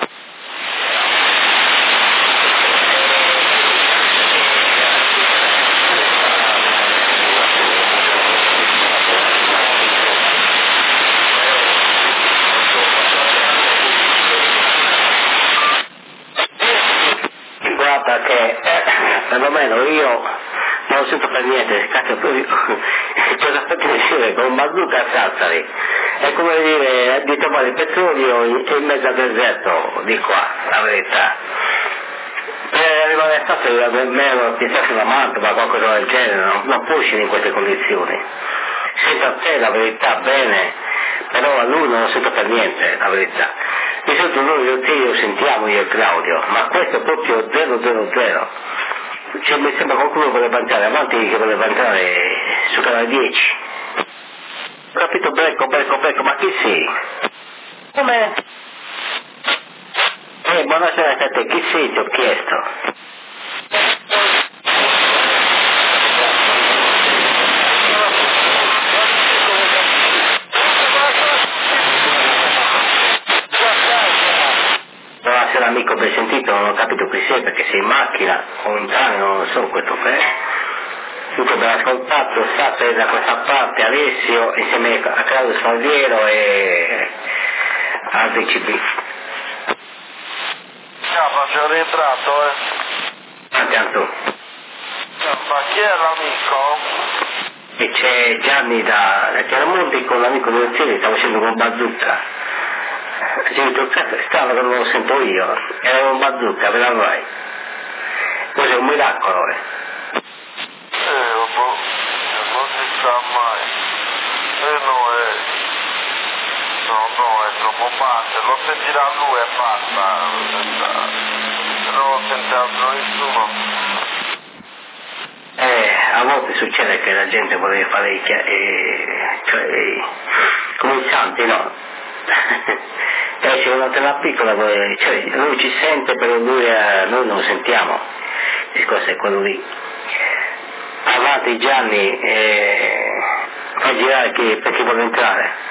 Perché eh, perlomeno io non sento per niente, cazzo, poi cosa fate insieme con Bazooka a Sassari è come dire di trovare il petrolio in mezzo al deserto di qua, la verità. Per arrivare a stato di almeno pensare una Mantova, qualcosa del genere, no? Non può uscire in queste condizioni. Sento a te la verità bene, però a lui non lo sento per niente, la verità. Di solito noi io e te lo sentiamo, io e Claudio, ma questo è proprio zero zero zero. Cioè, mi sembra qualcuno che voleva entrare avanti, che voleva entrare su canale dieci. Ho capito, Brecco, Brecco, Brecco, ma chi sei? Come? Eh, buonasera a te, chi sei? Ti ho chiesto. Buonasera amico, ben sentito, non ho capito chi sei perché sei in macchina o in treno, non lo so questo che. Dunque ben ascoltato, state da questa parte Alessio insieme a Claudio Sfalviero e a D C B. Capa, ci ho rientrato, eh. Andiamo. Ma chi è l'amico? E c'è Gianni da, da Chiaramonti con l'amico del Zeri, stavo facendo con bazooka. Ci ho detto, cazzo, strano che non lo sento io, era un bazooka, ve la vai. Questo è un miracolo, eh. Eh, boh, non si sa mai. E no, è... No, no, è troppo basso, lo sentirà lui e basta. Non lo sente altro nessuno. Eh, a volte succede che la gente vuole fare i, eh, cioè, come i santi, no? Eh, c'è un'altra piccola, cioè lui ci sente, però lui, eh, noi non lo sentiamo. Il discorso è quello lì. Avanti Gianni, eh, fai girare chi, per chi vuole entrare.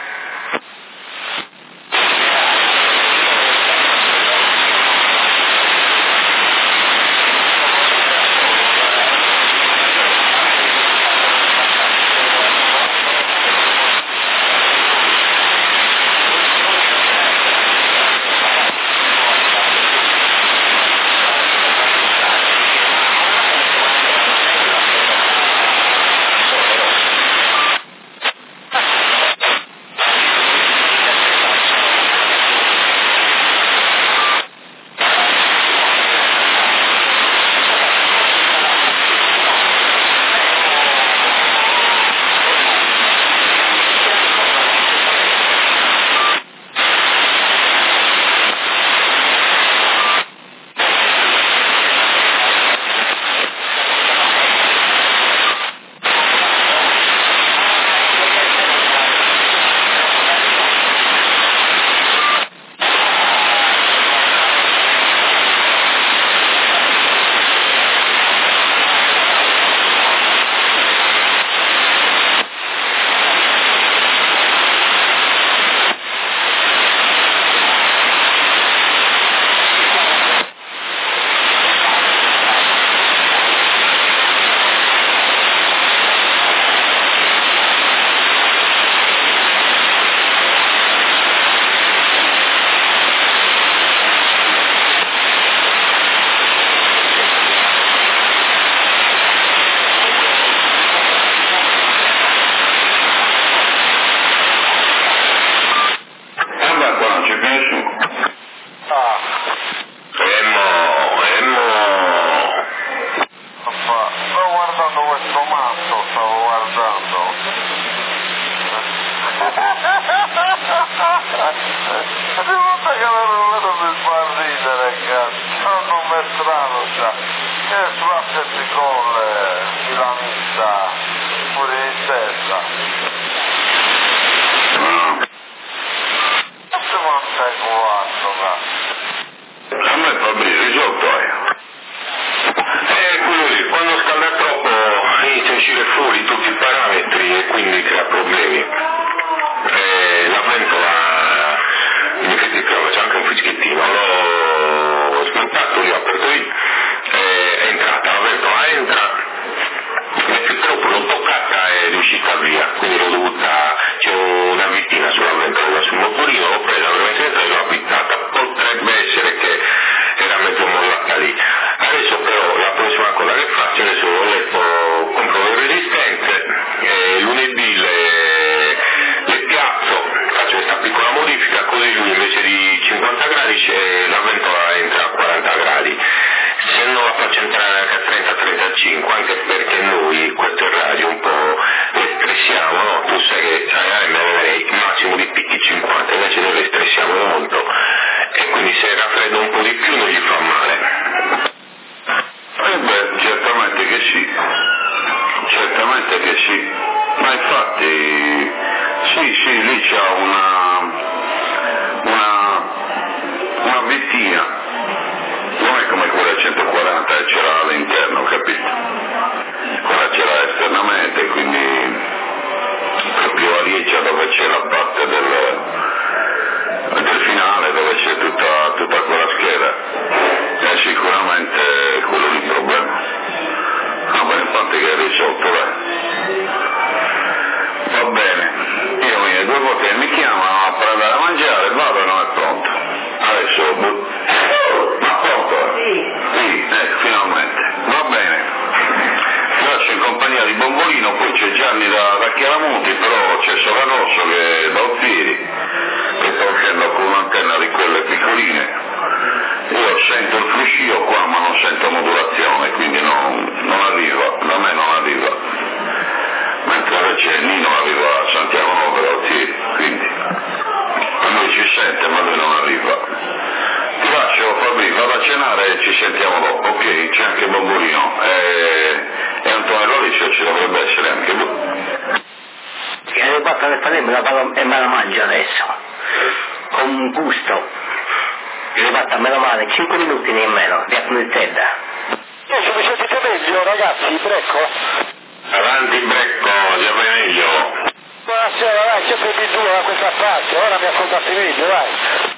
Quindi l'ho dovuto sì, lì c'è una, una, una vettina, non è come quella centoquaranta che c'era all'interno, capito? Quella c'era esternamente, quindi proprio a Rieccia dove c'è la parte del, del finale, dove c'è tutta, tutta quella scheda, è sicuramente quello lì il problema. Ah, ma infatti che è risolto, dai. Va bene, io mi due volte mi chiamano per andare a mangiare, vado e non è pronto. Adesso, ma pronto? Sì. Sì, ecco, finalmente. Va bene. Ti lascio in compagnia di Bombolino, poi c'è Gianni da, da Chiaramonti, però c'è Sovanosso che è da Ozieri, che sta uscendo con un'antenna di quelle piccoline. Io sento il fruscio qua ma non sento modulazione, quindi non, non arriva, da me non arriva. Mentre invece Nino arriva a Santiago Nuovo da Ozieri, quindi a noi ci sente ma lui non arriva. Ti lascio Fabri, vado a cenare e ci sentiamo dopo, ok? C'è anche Bombolino e, e Antonello Alice ci dovrebbe essere anche lui. Che avevo fatto nel panino e me la mangio adesso, con un gusto. L'ho fatta meno male, cinque minuti nemmeno, di apnezzetto. Adesso mi sentite meglio ragazzi, Brecco? Avanti Brecco, sempre meglio. Buonasera, dai, sempre B due da questa parte, ora mi ascoltate meglio, dai.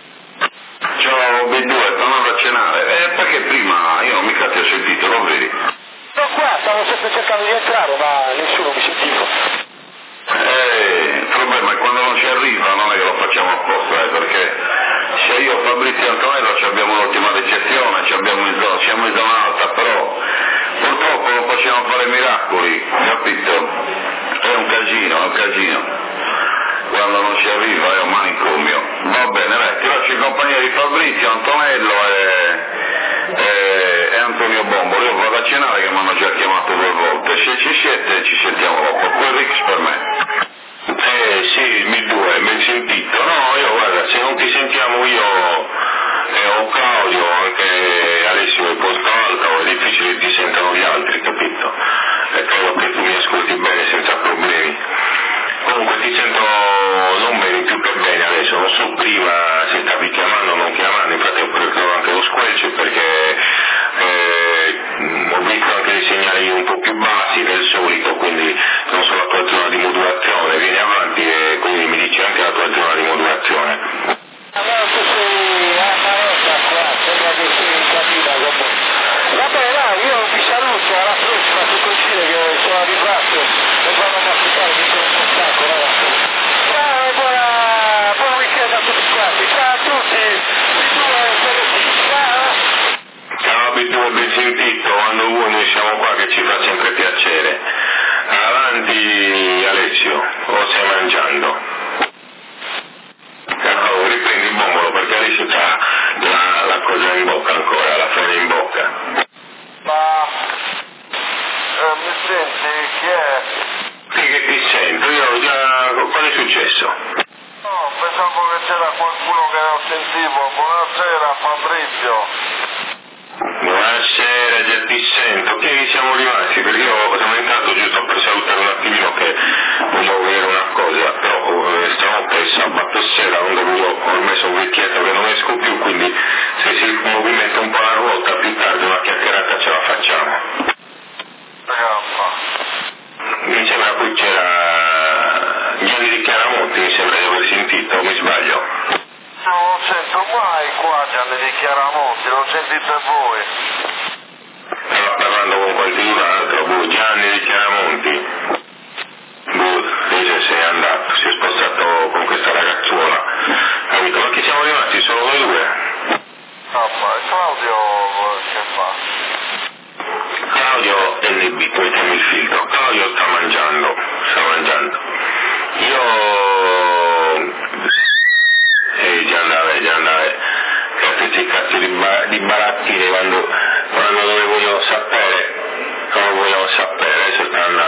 Ciao B due, tornando a cenare. Eh, perché prima io mica ti ho sentito, lo vedi? Sono qua, stavo sempre cercando di entrare, ma nessuno mi sentiva. Eh, il problema è quando non ci arriva, non è che lo facciamo apposta, eh, perché se io, Fabrizio e Antonello ci abbiamo l'ultima ricezione, ci abbiamo in zona, siamo in zona alta, però purtroppo non possiamo fare miracoli, capito? È un casino, è un casino. Quando non ci arriva è un manicomio. Va bene, dai, ti lascio in compagnia di Fabrizio, Antonello e, e, e Antonio Bombolo. Io vado a cenare che mi hanno già chiamato due volte. Se ci siete ci sentiamo dopo. Quel Rix per me. Eh sì, mi due, mi hai sentito. No, io guarda, se non ti sentiamo io e ho Claudio, anche Alessio è posto alto, è difficile che ti sentano gli altri, capito? E credo che tu mi ascolti bene senza problemi. Comunque ti sento non bene, più che bene adesso, non so prima se stavi chiamando o non chiamando, infatti ho preso anche lo squelch perché eh, ho visto anche dei segnali un po' più bassi del solito, quindi non so la tua zona di modulazione, vieni avanti e quindi mi dici anche la tua zona di modulazione. Allora tu sei a Marotta qua, sembra che sei in cabina con me. Vabbè dai, io vi saluto, alla prossima, se coincide che sono arrivato e vado a masticare, mi sono un po' stanco ragazzi. Ciao e buona, buon weekend a tutti quanti, ciao a tutti, ciao. Ciao B due, ben sentito, quando vuoi noi siamo qua che ci fa sempre piacere. Avanti Alessio, o stai mangiando? No, riprendi il bombolo perché Alessio ha la, la cosa in bocca ancora, la fede in bocca. Ma eh, mi senti chi è? Sì che ti sento, io già... qual è successo? No, pensavo che c'era qualcuno che non sentivo. Buonasera Fabrizio. Buonasera, già ti sento. Che siamo rimasti? Perché io sono entrato giusto per salutare un attimino che volevo vedere una cosa, però eh, stiamo per sabato sera, non dovevo, ormai sono vecchietto che non esco più, quindi se si movimenta un po' la ruota più tardi una chiacchierata ce la facciamo. Mi sembra poi c'era Gianni di Chiaramonti, mi sembra di aver sentito, o mi sbaglio? Non lo sento mai qua Gianni di Chiaramonti, lo sentite voi? Stava parlando con qualcun altro, boh, Gianni di Chiaramonti. Boh, dice se è andato, si è spostato con questa ragazzuola. Capito? Ma chi siamo rimasti? Solo noi due? No, ma Claudio che fa? Claudio è inibito, mettiamo il filtro. Claudio sta mangiando, sta mangiando. Io... Ehi, già andare, già andare. Questi cazzo di, ba- di barattine quando, quando dove vogliono sapere, come vogliono sapere, adesso stanno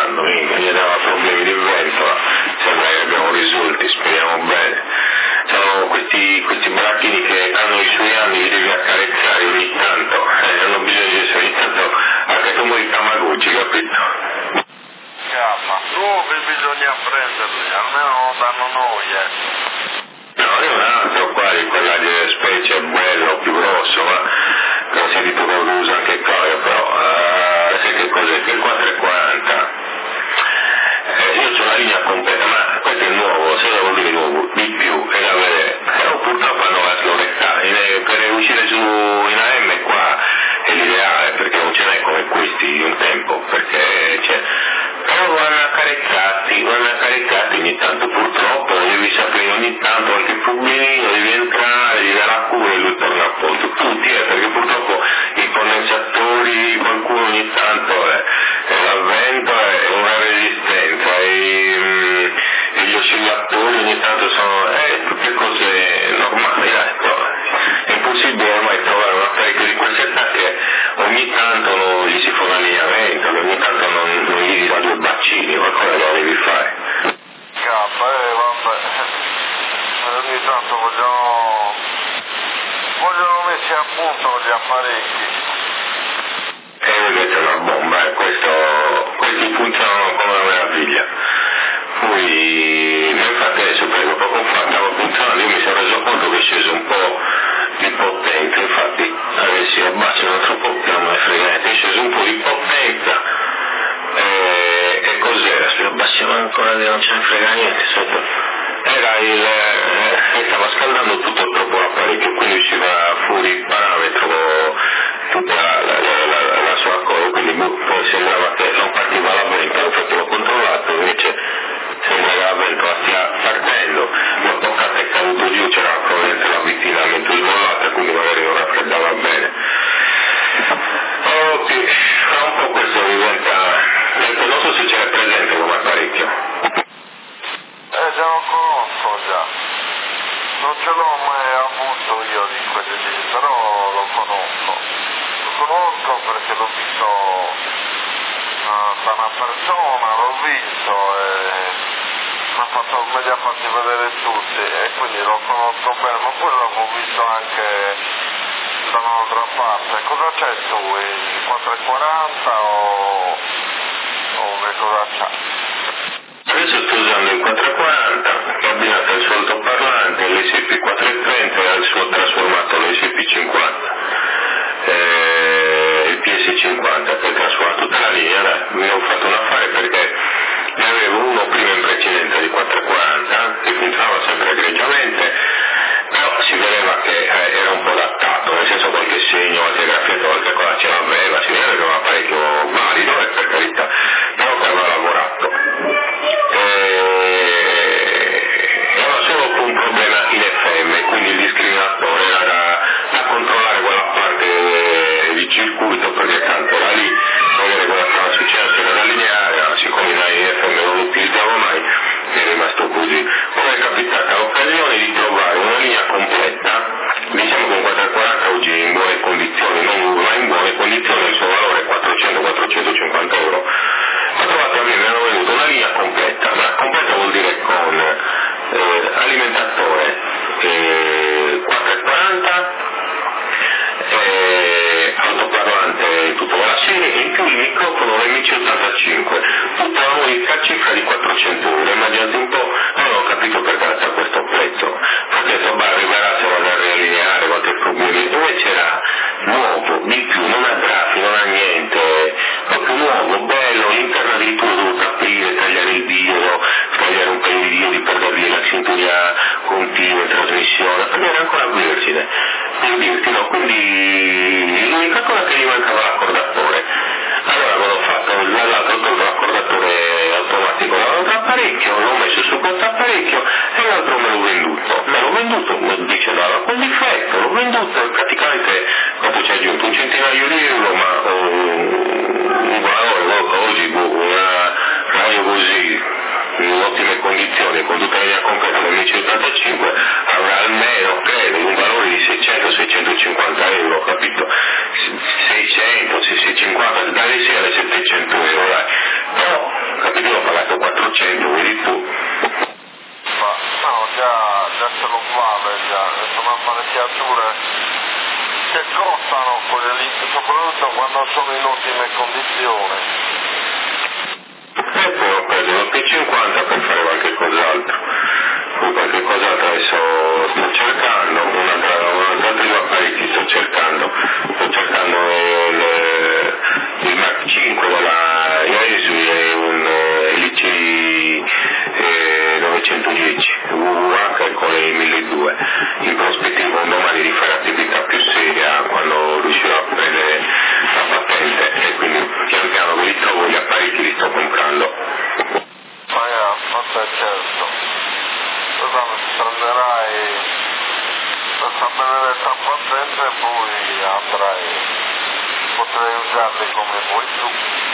No, è un altro qua di quella di specie bello, più grosso, ma non si dice che lo usa anche Coio, però uh, sai che cos'è? Che il quattro e quaranta. Eh, io ho la linea completa, ma questo è il nuovo, se vuol dire nuovo, di più, è da vedere. Però purtroppo hanno la sloretta, per uscire su in A M qua è l'ideale, perché non ce n'è come questi di un tempo, perché c'è. Però vanno accarezzati, vanno accarezzati ogni tanto, purtroppo devi sapere ogni tanto qualche problemino, devi entrare, devi dare la cura e lui torna a posto. Tutti, eh, perché purtroppo i condensatori, qualcuno ogni tanto è, è l'avvento, è una resistenza, e, mm, e gli oscillatori ogni tanto sono eh, tutte cose normali, ecco. È impossibile ormai trovare un apparecchio di questa che ogni tanto non gli si fa un allineamento, ogni tanto non, non gli dà due bacini, qualcosa lo devi fare. Cappa, eh vabbè, ogni tanto vogliono, vogliono messi a punto gli apparecchi. E vedete una bomba, eh, questo, questi funzionano come una meraviglia. Poi, infatti adesso prego, poco fa stavo pensando, io mi sono reso conto che è sceso un po' di potenza, infatti adesso abbassano troppo che non me ne frega niente, è sceso un po' di potenza, e, e cos'era? Se abbassiamo ancora che non ce ne frega niente, sotto. Era il, eh, stava scaldando tutto troppo l'apparecchio, quindi usciva fuori il parametro, tutta la, la, la, la sua cosa, quindi poi sembrava che non partiva la ventola, infatti l'ho controllato, invece sembra che la ventola stia partendo, ma tocca che è caduto giù, c'era probabilmente l'avvicinamento smollata, quindi magari non raffreddava bene. Ok, fra un po' questo diventa, non so se ce l'è presente come apparecchio. Eh già lo conosco già, non ce l'ho mai avuto io di quelli lì, però lo conosco, lo conosco perché l'ho visto uh, da una persona, l'ho visto e mi ha fatto, me li ha fatti vedere tutti e quindi lo conosco bene, ma poi l'avevo visto anche da un'altra parte. Cosa c'è tu, il quattro e quaranta o, o che cosa c'è? Adesso sto usando il quattro e quaranta che abbinato al suo altoparlante, l'E S P quattro e trenta e al suo trasformato l'E S P cinquanta, eh, il P S cinquanta che trasforma tutta la linea. Dai, mi ho fatto un affare perché ne avevo uno prima in precedenza di quattro e quaranta che funzionava sempre egregiamente, però si vedeva che eh, era un po' adattato, nel senso qualche segno, qualche graffietto, qualche cosa ce l'aveva, si vedeva che era un apparecchio valido e per carità, però che aveva lavorato. Era solo un problema in F M, quindi il discriminatore era da, da controllare quella parte di circuito, perché tanto era lì, vedere cosa stava succedendo, se era lineare, siccome in F M non lo utilizzavo mai, è rimasto così. Poi è capitata l'occasione di trovare una linea completa, diciamo che un quattro e quaranta oggi è in buone condizioni, non ma in buone condizioni, il suo valore è quattrocento quattrocentocinquanta euro. Ho trovato a me, mi hanno venuto una linea completa, ma completa vuol dire con eh, alimentatore eh, quattro e quaranta, eh, altoparlante tutto la serie e in più il microfono M C ottantacinque, tutta la unica cifra di quattrocento euro. Immaginate un po', non ho capito perché a questo prezzo, perché insomma arriverà se vado a riallineare qualche problema, invece era nuovo, di più, non ha grafi, non ha niente, proprio nuovo, bello, l'interno addirittura ho dovuto aprire, tagliare il video, tagliare un paio di diodi per dargli la sintonia continua in trasmissione, perché era ancora vergine, per dirti, no? Quindi l'unica cosa che gli mancava l'accordatore. Allora avevo fatto l'altro tolto l'accordatore automatico dall'altro apparecchio, l'ho messo su questo apparecchio e l'altro me l'ho venduto. Me l'ho venduto, dice no, quel difetto, l'ho venduto e praticamente quanto ci ha aggiunto? Un centinaio di euro, ma un valore oggi una radio così in ottime condizioni, con tutta la linea completa del M C ottantacinque avrà almeno, credo, un valore di seicento seicentocinquanta euro, capito? seicento, seicentocinquanta, dalle sei alle settecento euro, dai. Però, capito, ho pagato quattrocento, vedi tu. Ma no, già, già se lo vale, già, sono apparecchiature che costano quelle lì, soprattutto quando sono in ottime condizioni. E poi ho preso lo P cinquanta per fare qualche cos'altro, poi qualche adesso sto cercando un'altra, un'altra trio apparecchi, sto cercando, sto cercando il, il Mark cinque della Yaesu e un L C eh, novecentodieci W W H con i milleduecento, in prospettiva un domani di fare attività più seria quando riuscirò a prendere la patente, e quindi pian piano che li trovo gli apparecchi li sto comprando. Ma yeah, vabbè, certo. Cosa prenderai questa benedetta patente e poi andrai, potrai usarli come vuoi tu.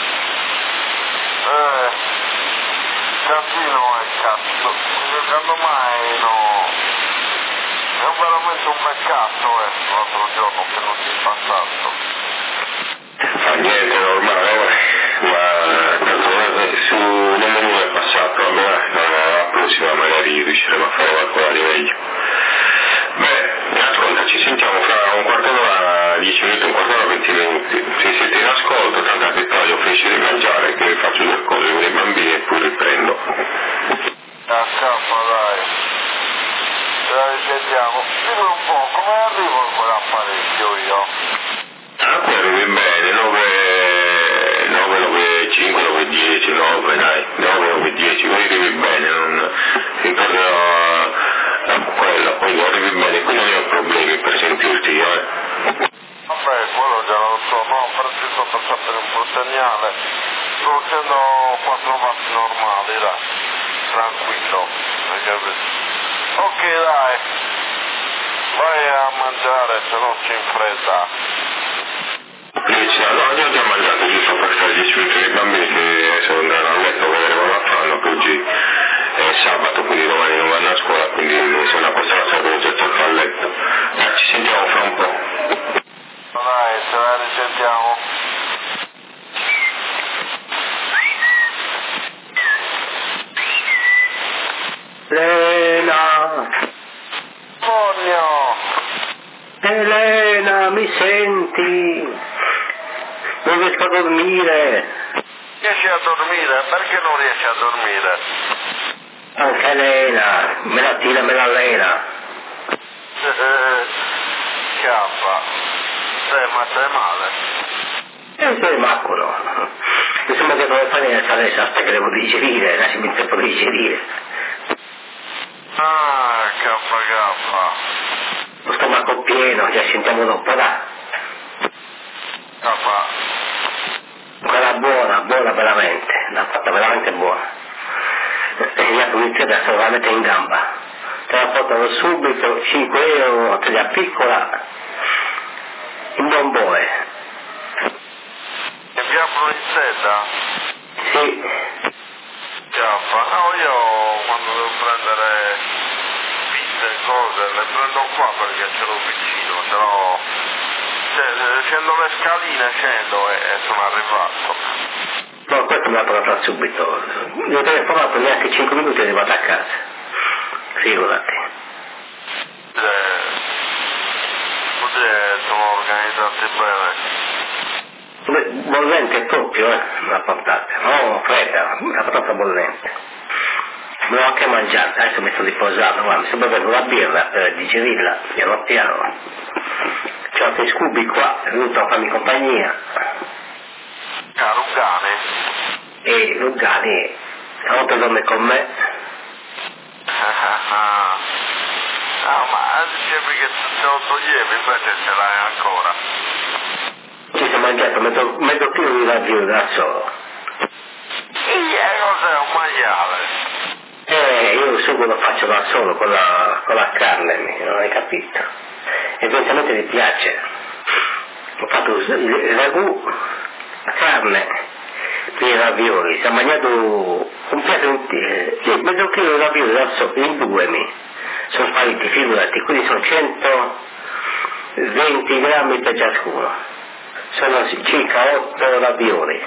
Eh, casino e cazzo, secondo me no, è veramente un peccato eh, l'altro giorno che non si fa tanto. Fa niente, normale, ma tanto su nel menù è passato, allora la prossima magari riusciremo a fare qualcosa di meglio. Beh, ascolta, ci sentiamo fra un quarto d'ora, dieci minuti, un quarto d'ora, venti minuti. Se siete in ascolto, tanto che poi io finisco di mangiare, che faccio due cose con i bambini e poi riprendo. A capo dai, ce la risentiamo. Dimmi un po', come arrivo in quell'apparecchio io? Ah, qui arrivi bene, nove, nove, nove, cinque, nove, dieci, nove, dai, nove, nove, dieci, qui arrivi bene, non, intorno a, a quello, quindi arrivi bene, qui non ho problemi per sentirti, eh. Vabbè, quello già lo so, no, preciso per sapere un po' il segnale, sto facendo quattro passi normali, dai, tranquillo, hai capito? Ok dai, vai a mangiare, se no ci infredda. Dice, no, io ho già mangiato giusto per fare gli sfiuti dei bambini che adesso andranno a letto a vedere cosa fanno, che oggi è sabato, quindi domani non vanno a scuola, quindi se una cosa la sapevo già tutto a letto. Eh, ci sentiamo fra un po'. Dai, ce la risentiamo. Elena! Monio! Elena, mi senti? Non riesco a dormire. Riesci a dormire? Perché non riesci a dormire? Anche Elena, me la tira, me la lena. Eh, Chiappa. Sei, ma stai male? E se macolo. Mi sembra che come fare nel fare aspetta che devo digerire, lasciami il tempo di digerire. Ah, cappa cappa. Lo stomaco pieno, ci sentiamo dopo, dai. Cappa. Quella buona, buona veramente, l'ha fatta veramente buona. E la polizia adesso la mette in gamba. Te la portano subito, cinque euro, te la piccola, in bombone. E via Proissetta? Sì. Chiappa. No, io quando devo prendere pizza e cose le prendo qua perché ce l'ho vicino, ce l'ho... Cioè, scendo le scaline, scendo e, e sono arrivato. No, questo me l'ha portato subito. Io ho telefonato neanche cinque minuti e è arrivato a casa. Figurati. Eh, così sono organizzati bene. Bollente proprio, eh, me l'ha portata. No, fredda, me l'ha portata bollente. Me l'ho anche mangiata, adesso mi sto riposando, ma mi sto bevendo la birra per digerirla, piano piano. C'ho altri scubi qua, è venuto a farmi compagnia. Ah, Lugani? E Lugani, a volte dorme con me. Ah, ma dicevi che te lo toglievi, invece ce l'hai ancora. Ci si è mangiato mezzo, mezzo chilo di ravioli da solo. E cos'è un maiale? Eh, io il sugo lo faccio da solo con la, con la carne, non hai capito? Evidentemente mi piace. Ho fatto il ragù, la carne, poi i ravioli. Si è mangiato un piatto intero, sì, mezzo chilo di ravioli da solo, in due mi. Sono spariti, figurati, quindi sono centoventi grammi per ciascuno. Sono circa otto ravioli.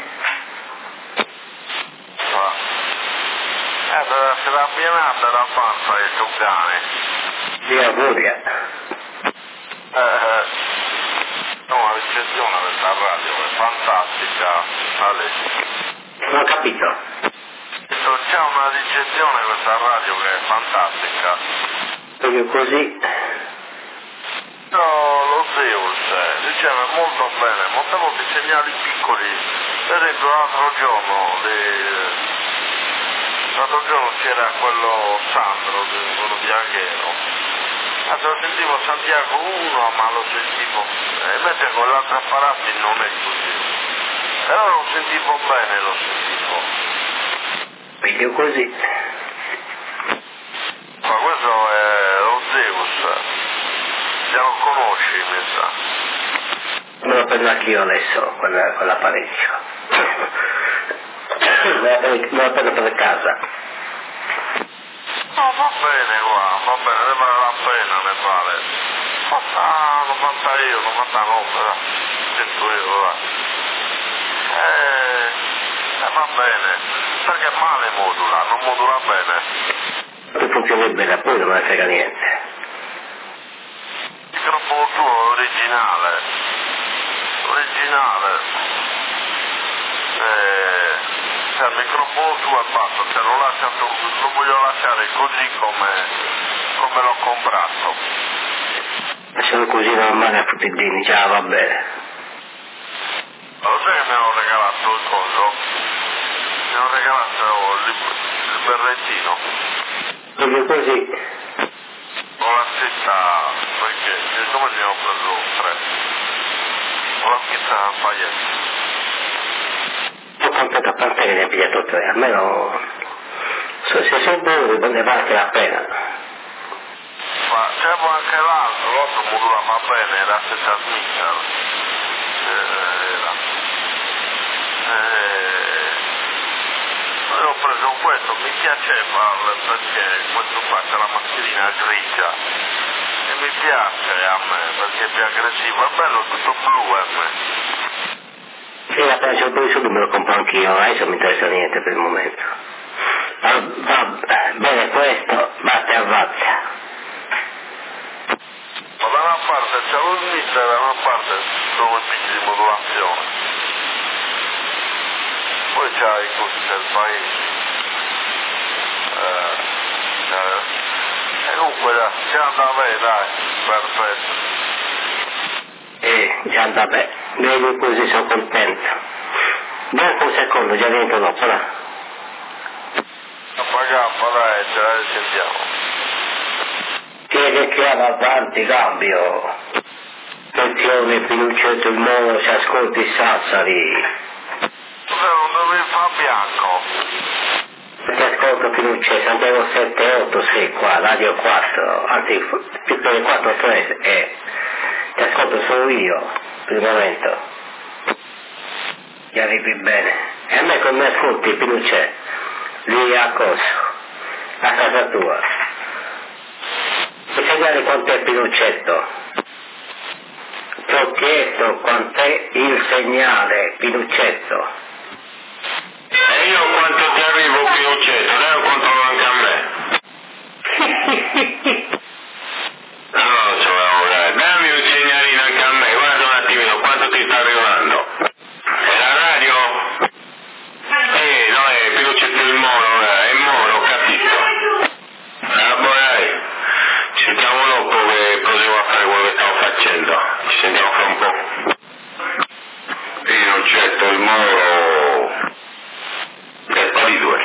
Ah. Eh, deve essere appienata la panza di Lugani. Sì, a voglia. Eh, eh. No, la ricezione questa radio è fantastica, Ale. Non ho capito. C'è una ricezione questa radio che è fantastica. Sì, meglio così. No, lo Zeus, diceva molto bene, montavo dei segnali piccoli, per esempio l'altro giorno, le... l'altro giorno c'era quello Sandro, quello di Aghero, allora sentivo Santiago uno ma lo sentivo, e invece con l'altro apparato non è così, però lo sentivo bene, lo sentivo. Meglio così. Ma questo è lo Zeus, già lo conosci mi sa. Me lo prendo anch'io adesso, quella, quell'apparecchio. Me lo prendo per casa. No, va bene qua, va bene, ne vale la pena, ne vale. Costa novanta euro, novantanove, cento euro, va. Eh, eh, va bene, perché male modula, non modula bene. Tu funzioni bene pure, non ne frega niente. Il microfono tuo è originale, originale. Eh, cioè il microfono tuo è basso, cioè lo, lasciato, lo voglio lasciare così come, come l'ho comprato. Lascialo così normale a tutti i dini, già va bene. Lo sai che mi hanno regalato il coso? Mi hanno regalato il, il berrettino. Meglio così. Ho la scritta, perché siccome ne ho preso tre, ho la scritta paglietta. Ho comprato a parte che ne ha pigliato tre, almeno se sono buoni ne vale la pena. Ma c'avevo anche l'altro, l'altro modulava bene, era senza smitter. Era. Eh, ho preso questo, mi piaceva perché questo qua c'è la mascherina grigia e mi piace a me perché è più aggressivo, è bello tutto blu a me. Sì, appena c'è un po' di soldi me lo compro anch'io, adesso non mi interessa niente per il momento. Va, va bene questo, batte a vazza. Ma da una parte c'è lo smitter e da una parte sono i picchi di modulazione. Poi c'hai così del paese. Eh, eh, e comunque dai, ci andava bene, dai, perfetto. Eh, già andava bene, meglio così, sono contento. Dopo un secondo, già dentro dopo, là. Kappa kappa, dai, ce la risentiamo. Chiede che va avanti, cambio. Attenzione, Pinuccetto il Moro, si ascolti Sassari. Non dovevi fare bianco. Ti ascolto Pinuccetto, Santiago sette otto sei qua, Radio quattro, anzi più che quattro tre, eh. Ti ascolto solo io, per il momento. Ti arrivi bene. E a me come mi ascolti Pinuccetto? Lì a Coso, a casa tua. Puoi sapere quant'è Pinuccetto? Ti ho chiesto quant'è il segnale, Pinuccetto. E io quanto ti arrivo, Pinuccetto? Dai un controllo anche a me. No, cioè, dai, dammi un segnalino anche a me, guarda un attimino quanto ti sta arrivando. È la radio? Eh, no, è Pinuccetto il Moro, è Moro, ho capito. Ah, boh, dai, ci sentiamo dopo che proseguo a fare quello che stavo facendo. Ci sentiamo fra un po'. Pinuccetto il Moro. È Palidwell.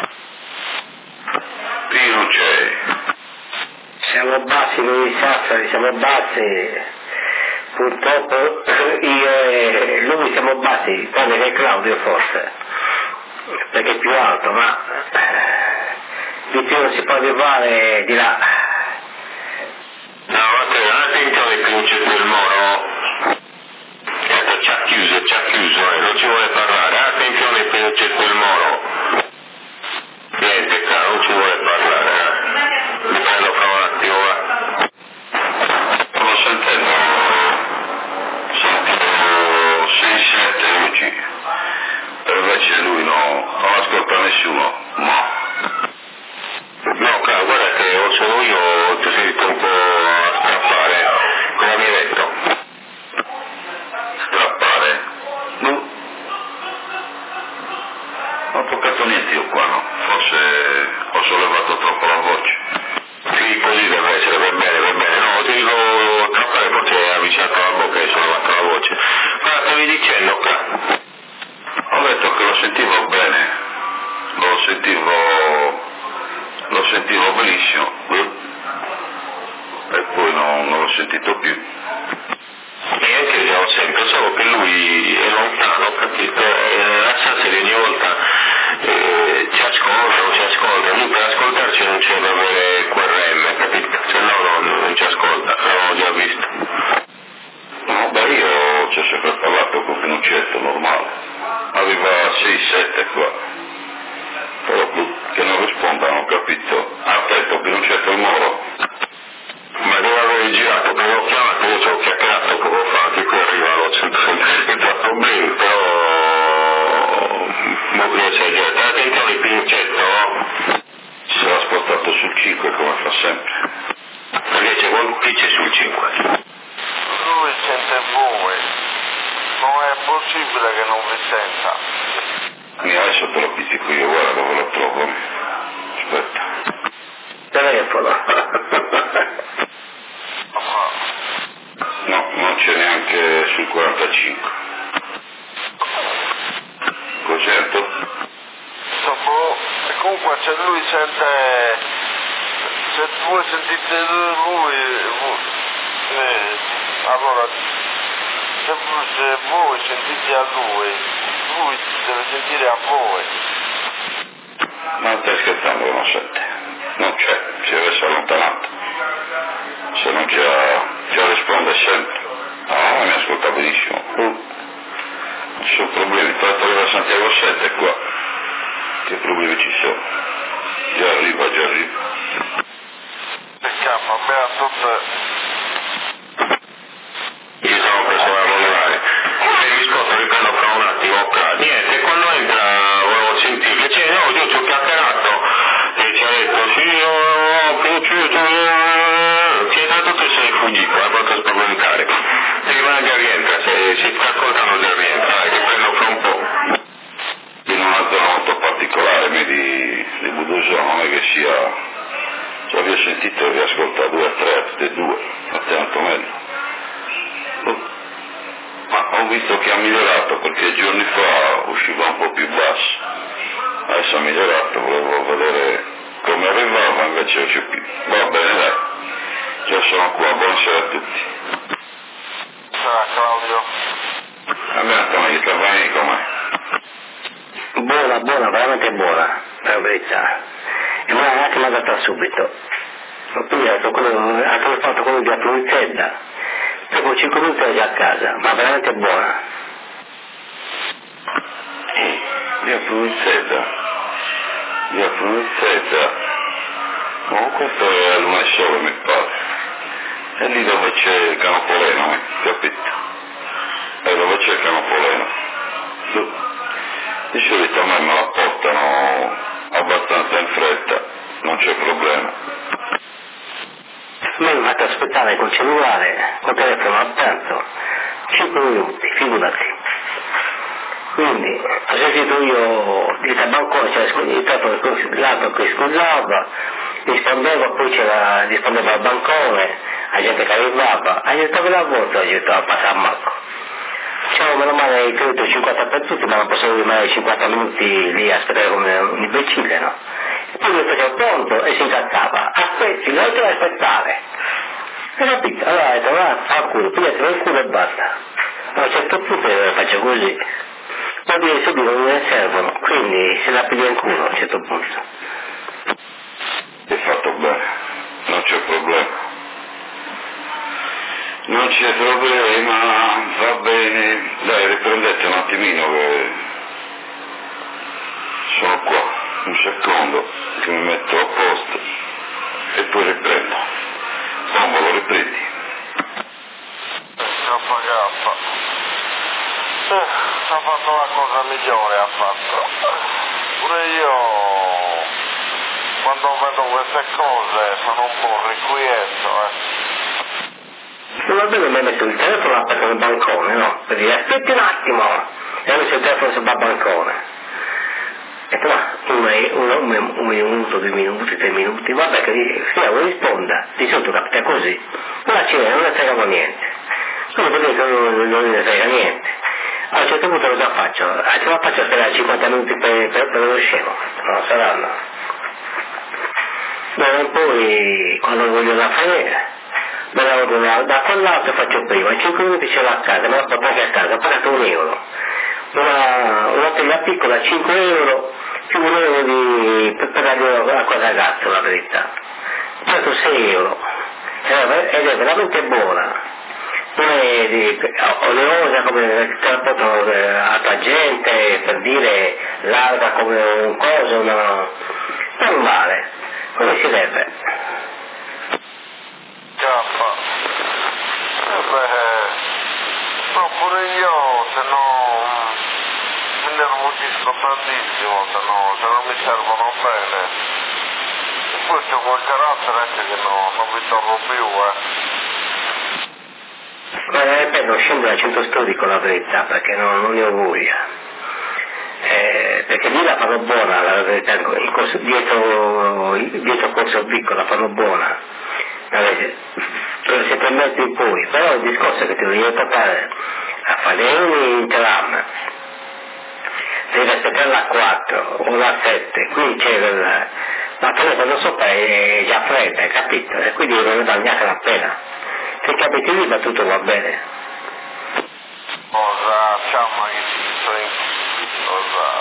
Pinuccetto. Siamo bassi noi di Sassari, siamo bassi. Purtroppo io e lui siamo bassi, tranne che Claudio forse, perché è più alto, ma di più non si può arrivare di là. No, vabbè, attenzione Pinuccetto il Moro. Ecco, ci ha chiuso, ci ha chiuso, eh, non ci vuole parlare. Attenzione Pinuccetto il Moro. Niente, caro, non ci vuole parlare, eh. Mi prendo fra un attimo, va. Sto sentendo. Sento sei sette luci. E invece lui no, non ascolta nessuno. No. No, caro, guarda che o sono sentito più. E anche io ho sempre, solo che lui è lontano, capito? Eh, la Sassari ogni volta eh, ci ascolta, non ci ascolta, lui per ascoltarci non c'è da avere Q R M, capito? Se no non, non ci ascolta, l'avevo già visto. No, beh, io ci ho sempre parlato con Pinuccetto, normale. Aveva sei sette qua. Però che non risponda, non ho capito. Ha detto Pinuccetto il Moro. Ma dove avevi girato? Che l'ho chiamato, io ci ho chiacchierato poco fa, che qui arrivano sempre fatto bene, però non riesce a girare. Attenzione il Pinuccetto, si sarà spostato sul cinque come fa sempre. Perché c'è qualcuno che c'è sul cinque. Lui sente voi, non è possibile che non vi senta. Mi adesso te lo pizzico io, guarda dove lo trovo. Aspetta. Telefono. No, non c'è neanche sul quarantacinque. Cos'è? Boh, e comunque se lui sente, se voi sentite lui, eh, allora se, se voi sentite a lui, lui deve sentire a voi. Ma stai scherzando che non sente? Non c'è, si deve essere allontanato. Se non c'è, c'è risponde sempre. No, mi ascolta benissimo. Uh, non ci sono problemi, tratto da Santiago sette qua. Che problemi ci sono? Già arriva, già arriva. Peccato, a me a tutte... Io sono preso a volare. Se mi scotto riprendo fra un attimo, ok. Niente, quando entra volevo sentire, cioè no, io ci ho chiacchierato e ci ha detto sì, io ho piaciuto, ci è dato che sei fuggito, hai fatto spaventare. E rimane già rientra, se si sta ascoltando già rientra, dai, che prendo fra un po'. In una zona molto particolare, me di, di Budusano, non è che sia... Cioè, vi ho sentito e vi ascolta due a tre, tutte e due, a tanto meglio. Ma ho visto che ha migliorato perché giorni fa usciva un po' più basso, adesso ha migliorato, volevo vedere come arrivava, invece c'è più. Va bene, dai, già sono qua, buonasera a tutti. Ciao Claudio. A me come gli cavani com'è? Buona, buona, veramente buona, per la verità. E me l'ha anche mandata subito. Ho pigliato quello, ha telefonato quello di Appunzedda. Dopo cinque minuti ero già a casa, ma veramente buona. Eh, via Fruizzetta, via Fruizzetta. Oh, questo è a Luna e Sole, mi pare. È lì dove c'è il Canopoleno, eh, capito? È dove c'è il Canopoleno. Di solito a me me la portano abbastanza in fretta, non c'è problema. Mi hanno fatto aspettare col cellulare, col telefono aperto, cinque minuti, figurati. Quindi ho sentito io di tabancone, cioè il telefono l'altro che scullava, rispondevo, poi c'era, rispondeva al bancone, la gente che arrivava, ha detto che la volta, ho detto a passare a Marco. Ciao, meno male, credo cinquanta per tutti, ma non posso rimanere cinquanta minuti lì a aspettare come un imbecille, no? E poi mi facevo pronto e si incazzava, aspetti, non devo aspettare. E capito? Allora ho detto, va, fa culo, pigliatelo il culo e basta. A un certo punto faccio così. Vuol dire subito non ne servono, quindi se la piglia in culo a un certo punto. Hai fatto bene, non c'è problema. Non c'è problema, va bene. Dai, riprendete un attimino che sono qua, un secondo, che mi metto a posto e poi riprendo. Bombo, lo riprendi. K K. Eh, ha fatto la cosa migliore, ha fatto. Pure io, quando vedo queste cose, sono un po' riquieto, eh. Non va bene, mi ha messo il telefono aperto nel bancone, no? Per dire, aspetti un attimo! E ha messo il telefono sul bancone. E poi, un, un, un, un minuto, due minuti, tre minuti, vabbè che se io risponda, di solito capita così. Ma ci non ne fregavo niente. Quindi vuol dire che non, non ne frega niente. A un certo punto cosa faccio? Ah, ce la faccio aspettare cinquanta minuti per, per, per lo scemo? Non saranno. Ma poi, quando voglio la fare, me la vado da, da quell'altro faccio prima, in cinque minuti ce l'ho a casa, me la porto anche a casa, ho pagato un euro. Una, una teglia piccola cinque euro, più un euro di, per pagare la cosa ragazzo, la verità. Ho pagato sei euro, ed è veramente buona. Non è di, oleosa come te la portano a tua gente, per dire larga come un coso, no, non vale, come si deve. Chiappa. Eh beh, no, pure io, se no, mi nervosisco tantissimo, se no, se non mi servono bene. E poi c'ho quel carattere anche che no, non vi torno più, eh. Ma eh, non scendo da centro storico la verità, perché non, non ne ho voglia. Eh, perché lì la fanno buona, la verità, il corso, dietro, dietro Corso Vicco la fanno buona. Allora, se permetti poi, però il discorso è che ti devi portare a fare in tram, devi aspettare la quattro o la sette, qui c'è il, ma poi quando sopra è già fredda, hai capito? E quindi non ne vale neanche la pena. Se capiti lì, ma tutto va bene. Cosa, ciamma che ci sto in... Cosa...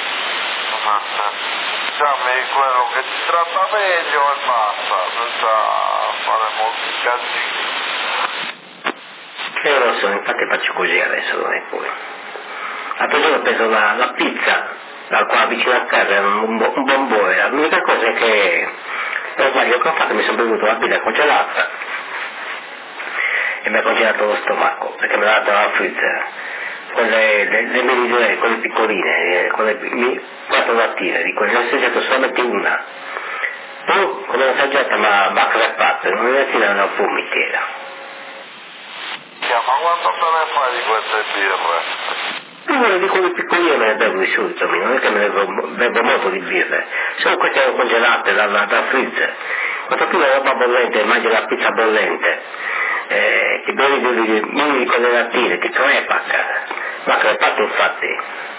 Ciammi quello che ti tratta meglio e basta, senza fare molti casini. E lo so, infatti faccio così adesso, non è pure. L'altro giorno ho preso la, la pizza, dal qua vicino a casa, un, bo- un bombone. L'unica cosa è che, lo sbaglio che ho fatto, mi sono bevuto la birra congelata e mi ha congelato lo stomaco, perché me l'ha dato la freezer, quelle, le, le meridionali, quelle piccoline, quelle, mi, quattro lattine, di quelle, ne ho assaggiato solamente una, poi come l'ho assaggiata mi ha creppato, non ne tira una fumichera. Yeah, ma quanto te ne fai di queste birre? Una di quelle piccoline me ne bevo di solito, non è che me ne bevo, bevo molto di birre, sono queste erano congelate dal, dal freezer, quando tu la roba bollente, mangi la pizza bollente, Eh, ti bevi di quelle lattine, ti crepa, ma crepato infatti.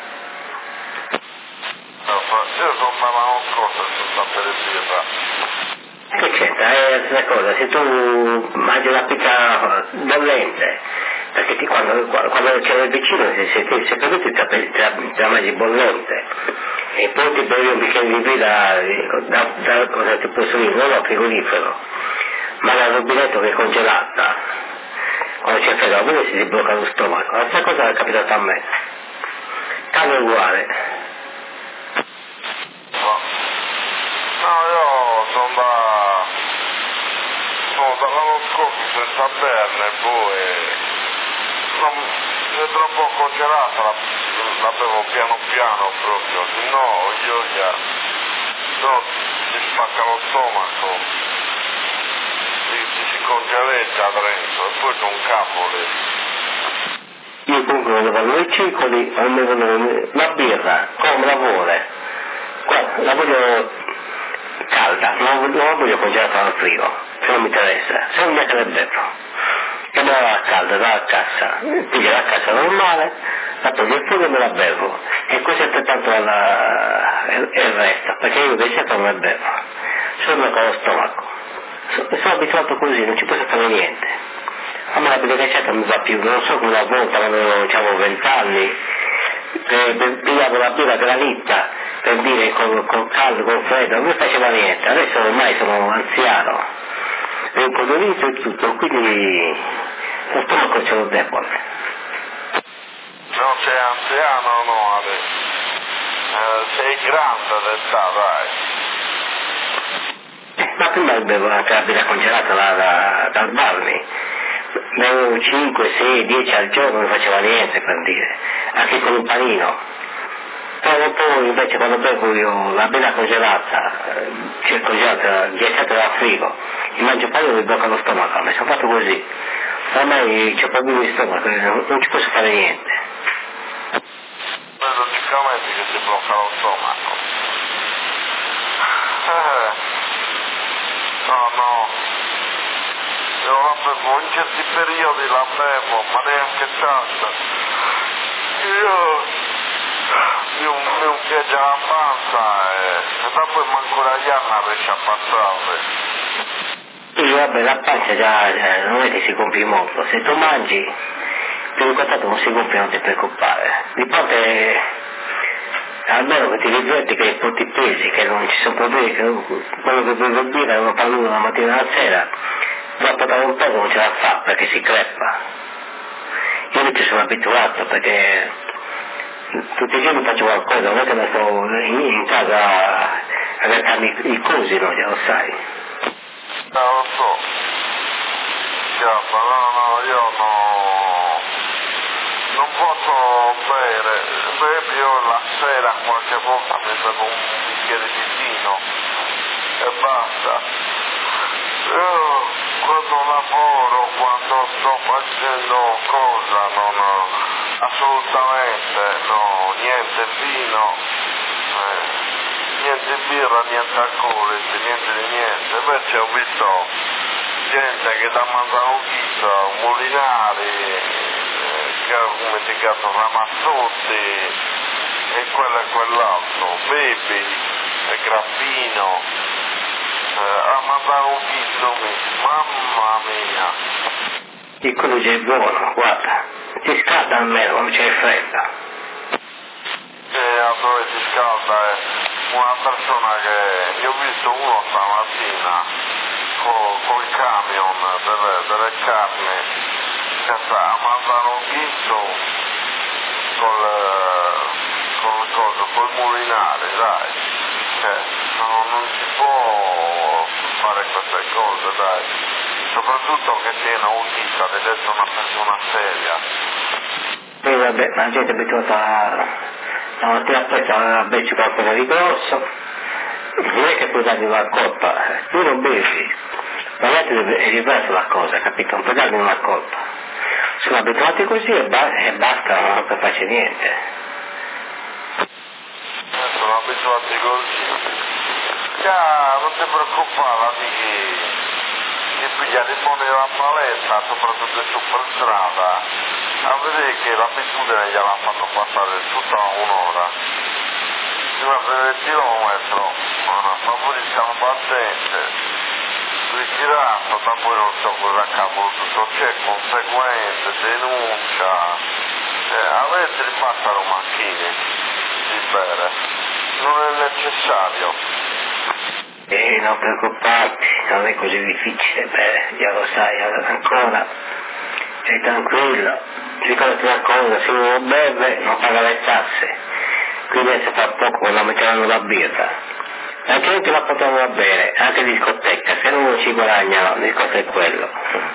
No, io sono una mano scorsa sul sapere birra. Che c'entra? È una cosa, se tu mangi una pizza bollente, perché ti, quando, quando c'è il vicino, se, se, se, se per te te la, te la mangi bollente, e poi ti bevi un bicchiere di birra da, da, cosa ti posso dire, non ho frigorifero, ma la rubinetto che è congelata, quando c'è freddo a voi si blocca lo stomaco. La stessa cosa è capitata a me, cambia uguale. No, no, io sono da, sono dall'anno scorso senza berne, poi non, se è troppo congelata la, la bevo piano piano proprio, se no io già, no, mi spacca lo stomaco. Si congeletta dentro e poi c'è un capo lì. Io comunque quando vanno i circoli, a me vanno la birra, come la vuole, guarda, la voglio calda, non, non la voglio congelata al frigo, se non mi interessa, se non mi mette nel vetro, e me la va calda, dalla cassa, piglio la cassa normale, la prendo il frigo e me la bevo, e questo è altrettanto il resto, perché io invece non la bevo, sono con lo stomaco. Sono abituato così, non ci posso fare niente. A me la birra ghiacciata non mi va più, non so come una volta quando avevo vent'anni, pigliavo la birra granitta, per dire col, col caldo, col freddo, non mi faceva niente, adesso ormai sono anziano, è un podolito e tutto, quindi lo stomaco ce l'ho debole. Non sei anziano no adesso, eh, sei grande d'età dai. Ma prima bevo anche la birra congelata da, da, dal Barney, bevo cinque, sei, dieci al giorno, non faceva niente per dire, anche con un panino. Però poi invece quando bevo io la birra congelata, cioè congelata, ghiacciata dal frigo, mi mangio il panino e mi blocca lo stomaco, mi sono fatto così. Ormai c'ho problemi di stomaco, non, non ci posso fare niente. Logicamente che si blocca lo stomaco. Eh. No, no, io la bevo, in certi periodi la bevo, ma neanche tanto. Io mi, mi unchieggia la panza e, e poi manco la iarna riesce a passare. Io vabbè la pancia già eh, non è che si compri molto, se tu mangi, per il contatto non si compri, non ti preoccupare. L'importante almeno che ti rifletti che porti pesi, che non ci sono problemi, che quello che bevo birra è una palude la mattina alla sera, va a portare un peso non ce la fa perché si crepa. Io invece sono abituato perché tutti i giorni faccio qualcosa, non è che sto in, in casa a mettermi i cosi, no, già lo sai. No, lo so. Chiappa, no, no, io no, non posso bere, bevo io la sera qualche volta mi bevo un bicchiere di vino e basta. Io quando lavoro, quando sto facendo cosa, non assolutamente no, niente vino, eh, niente birra, niente alcolici, niente di niente. Invece ho visto gente che da mangiare un chissà, Molinari, eh, che ha dimenticato Ramazzotti e quello e quell'altro, Bepi e Grappino, eh, a mandare un chissà, mamma mia. Il coniuge è buono, guarda, ti scalda almeno, non c'è fredda. E a dove si scalda è una persona che, io ho visto uno stamattina con il camion delle, delle carni che sta a mandare un guizzo col, col coso, col mulinare, dai, cioè, non, non si può fare queste cose, dai, soprattutto che sia un autista, deve essere una persona seria. Poi vabbè, ma la gente è abituata a la mattina presto a berci qualcosa di grosso, non è che puoi dargli una colpa, tu non bevi, magari è diversa la cosa, capito? Non puoi dargli una colpa. Sono abituati così e, ba- e basta, non puoi farci niente. Eh, sono abituati così. Già, non ti preoccupare, amici, di pigliare i buoni della paletta, soprattutto su per strada. A vedere che l'abitudine gliela fanno passare tutta un'ora. Prima per il chilometro, ma favoriscano battente, ritirato, da poi non so cosa cavolo tutto c'è, conseguenze, denuncia. Eh, avete di passare macchine di bere, non è necessario. E non preoccuparti, non è così difficile, beh, già lo sai, ancora, sei tranquillo. Ricordati una cosa, se uno beve non paga le tasse, quindi adesso fra poco non metteranno la birra. La gente la potranno bere, anche in discoteca, se non ci guadagnano, il discorso è quello.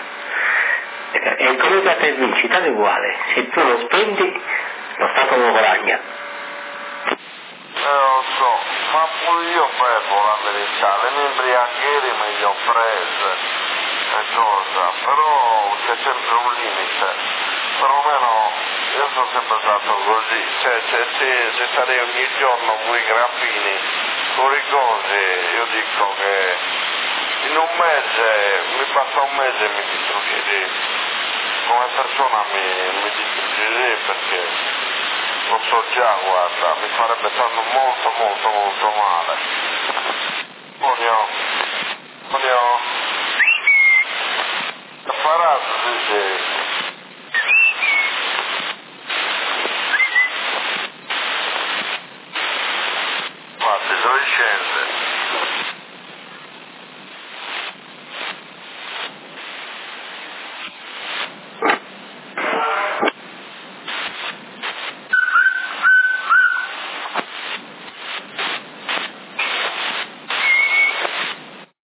E il comunità per vincita è uguale, se tu non spendi, lo Stato non guadagna. Eh lo so, ma pure io bevo la verità, le mie imbriachiere me le ho prese e cosa, però c'è sempre un limite. Perlomeno io sono sempre stato così, cioè se, se, se sarei ogni giorno con i grappini, con i cosi, io dico che in un mese, mi passa un mese e mi distruggerei, come persona mi, mi distruggerei perché lo so già, guarda, mi farebbe tanto molto molto molto male. Buongiorno. Buongiorno.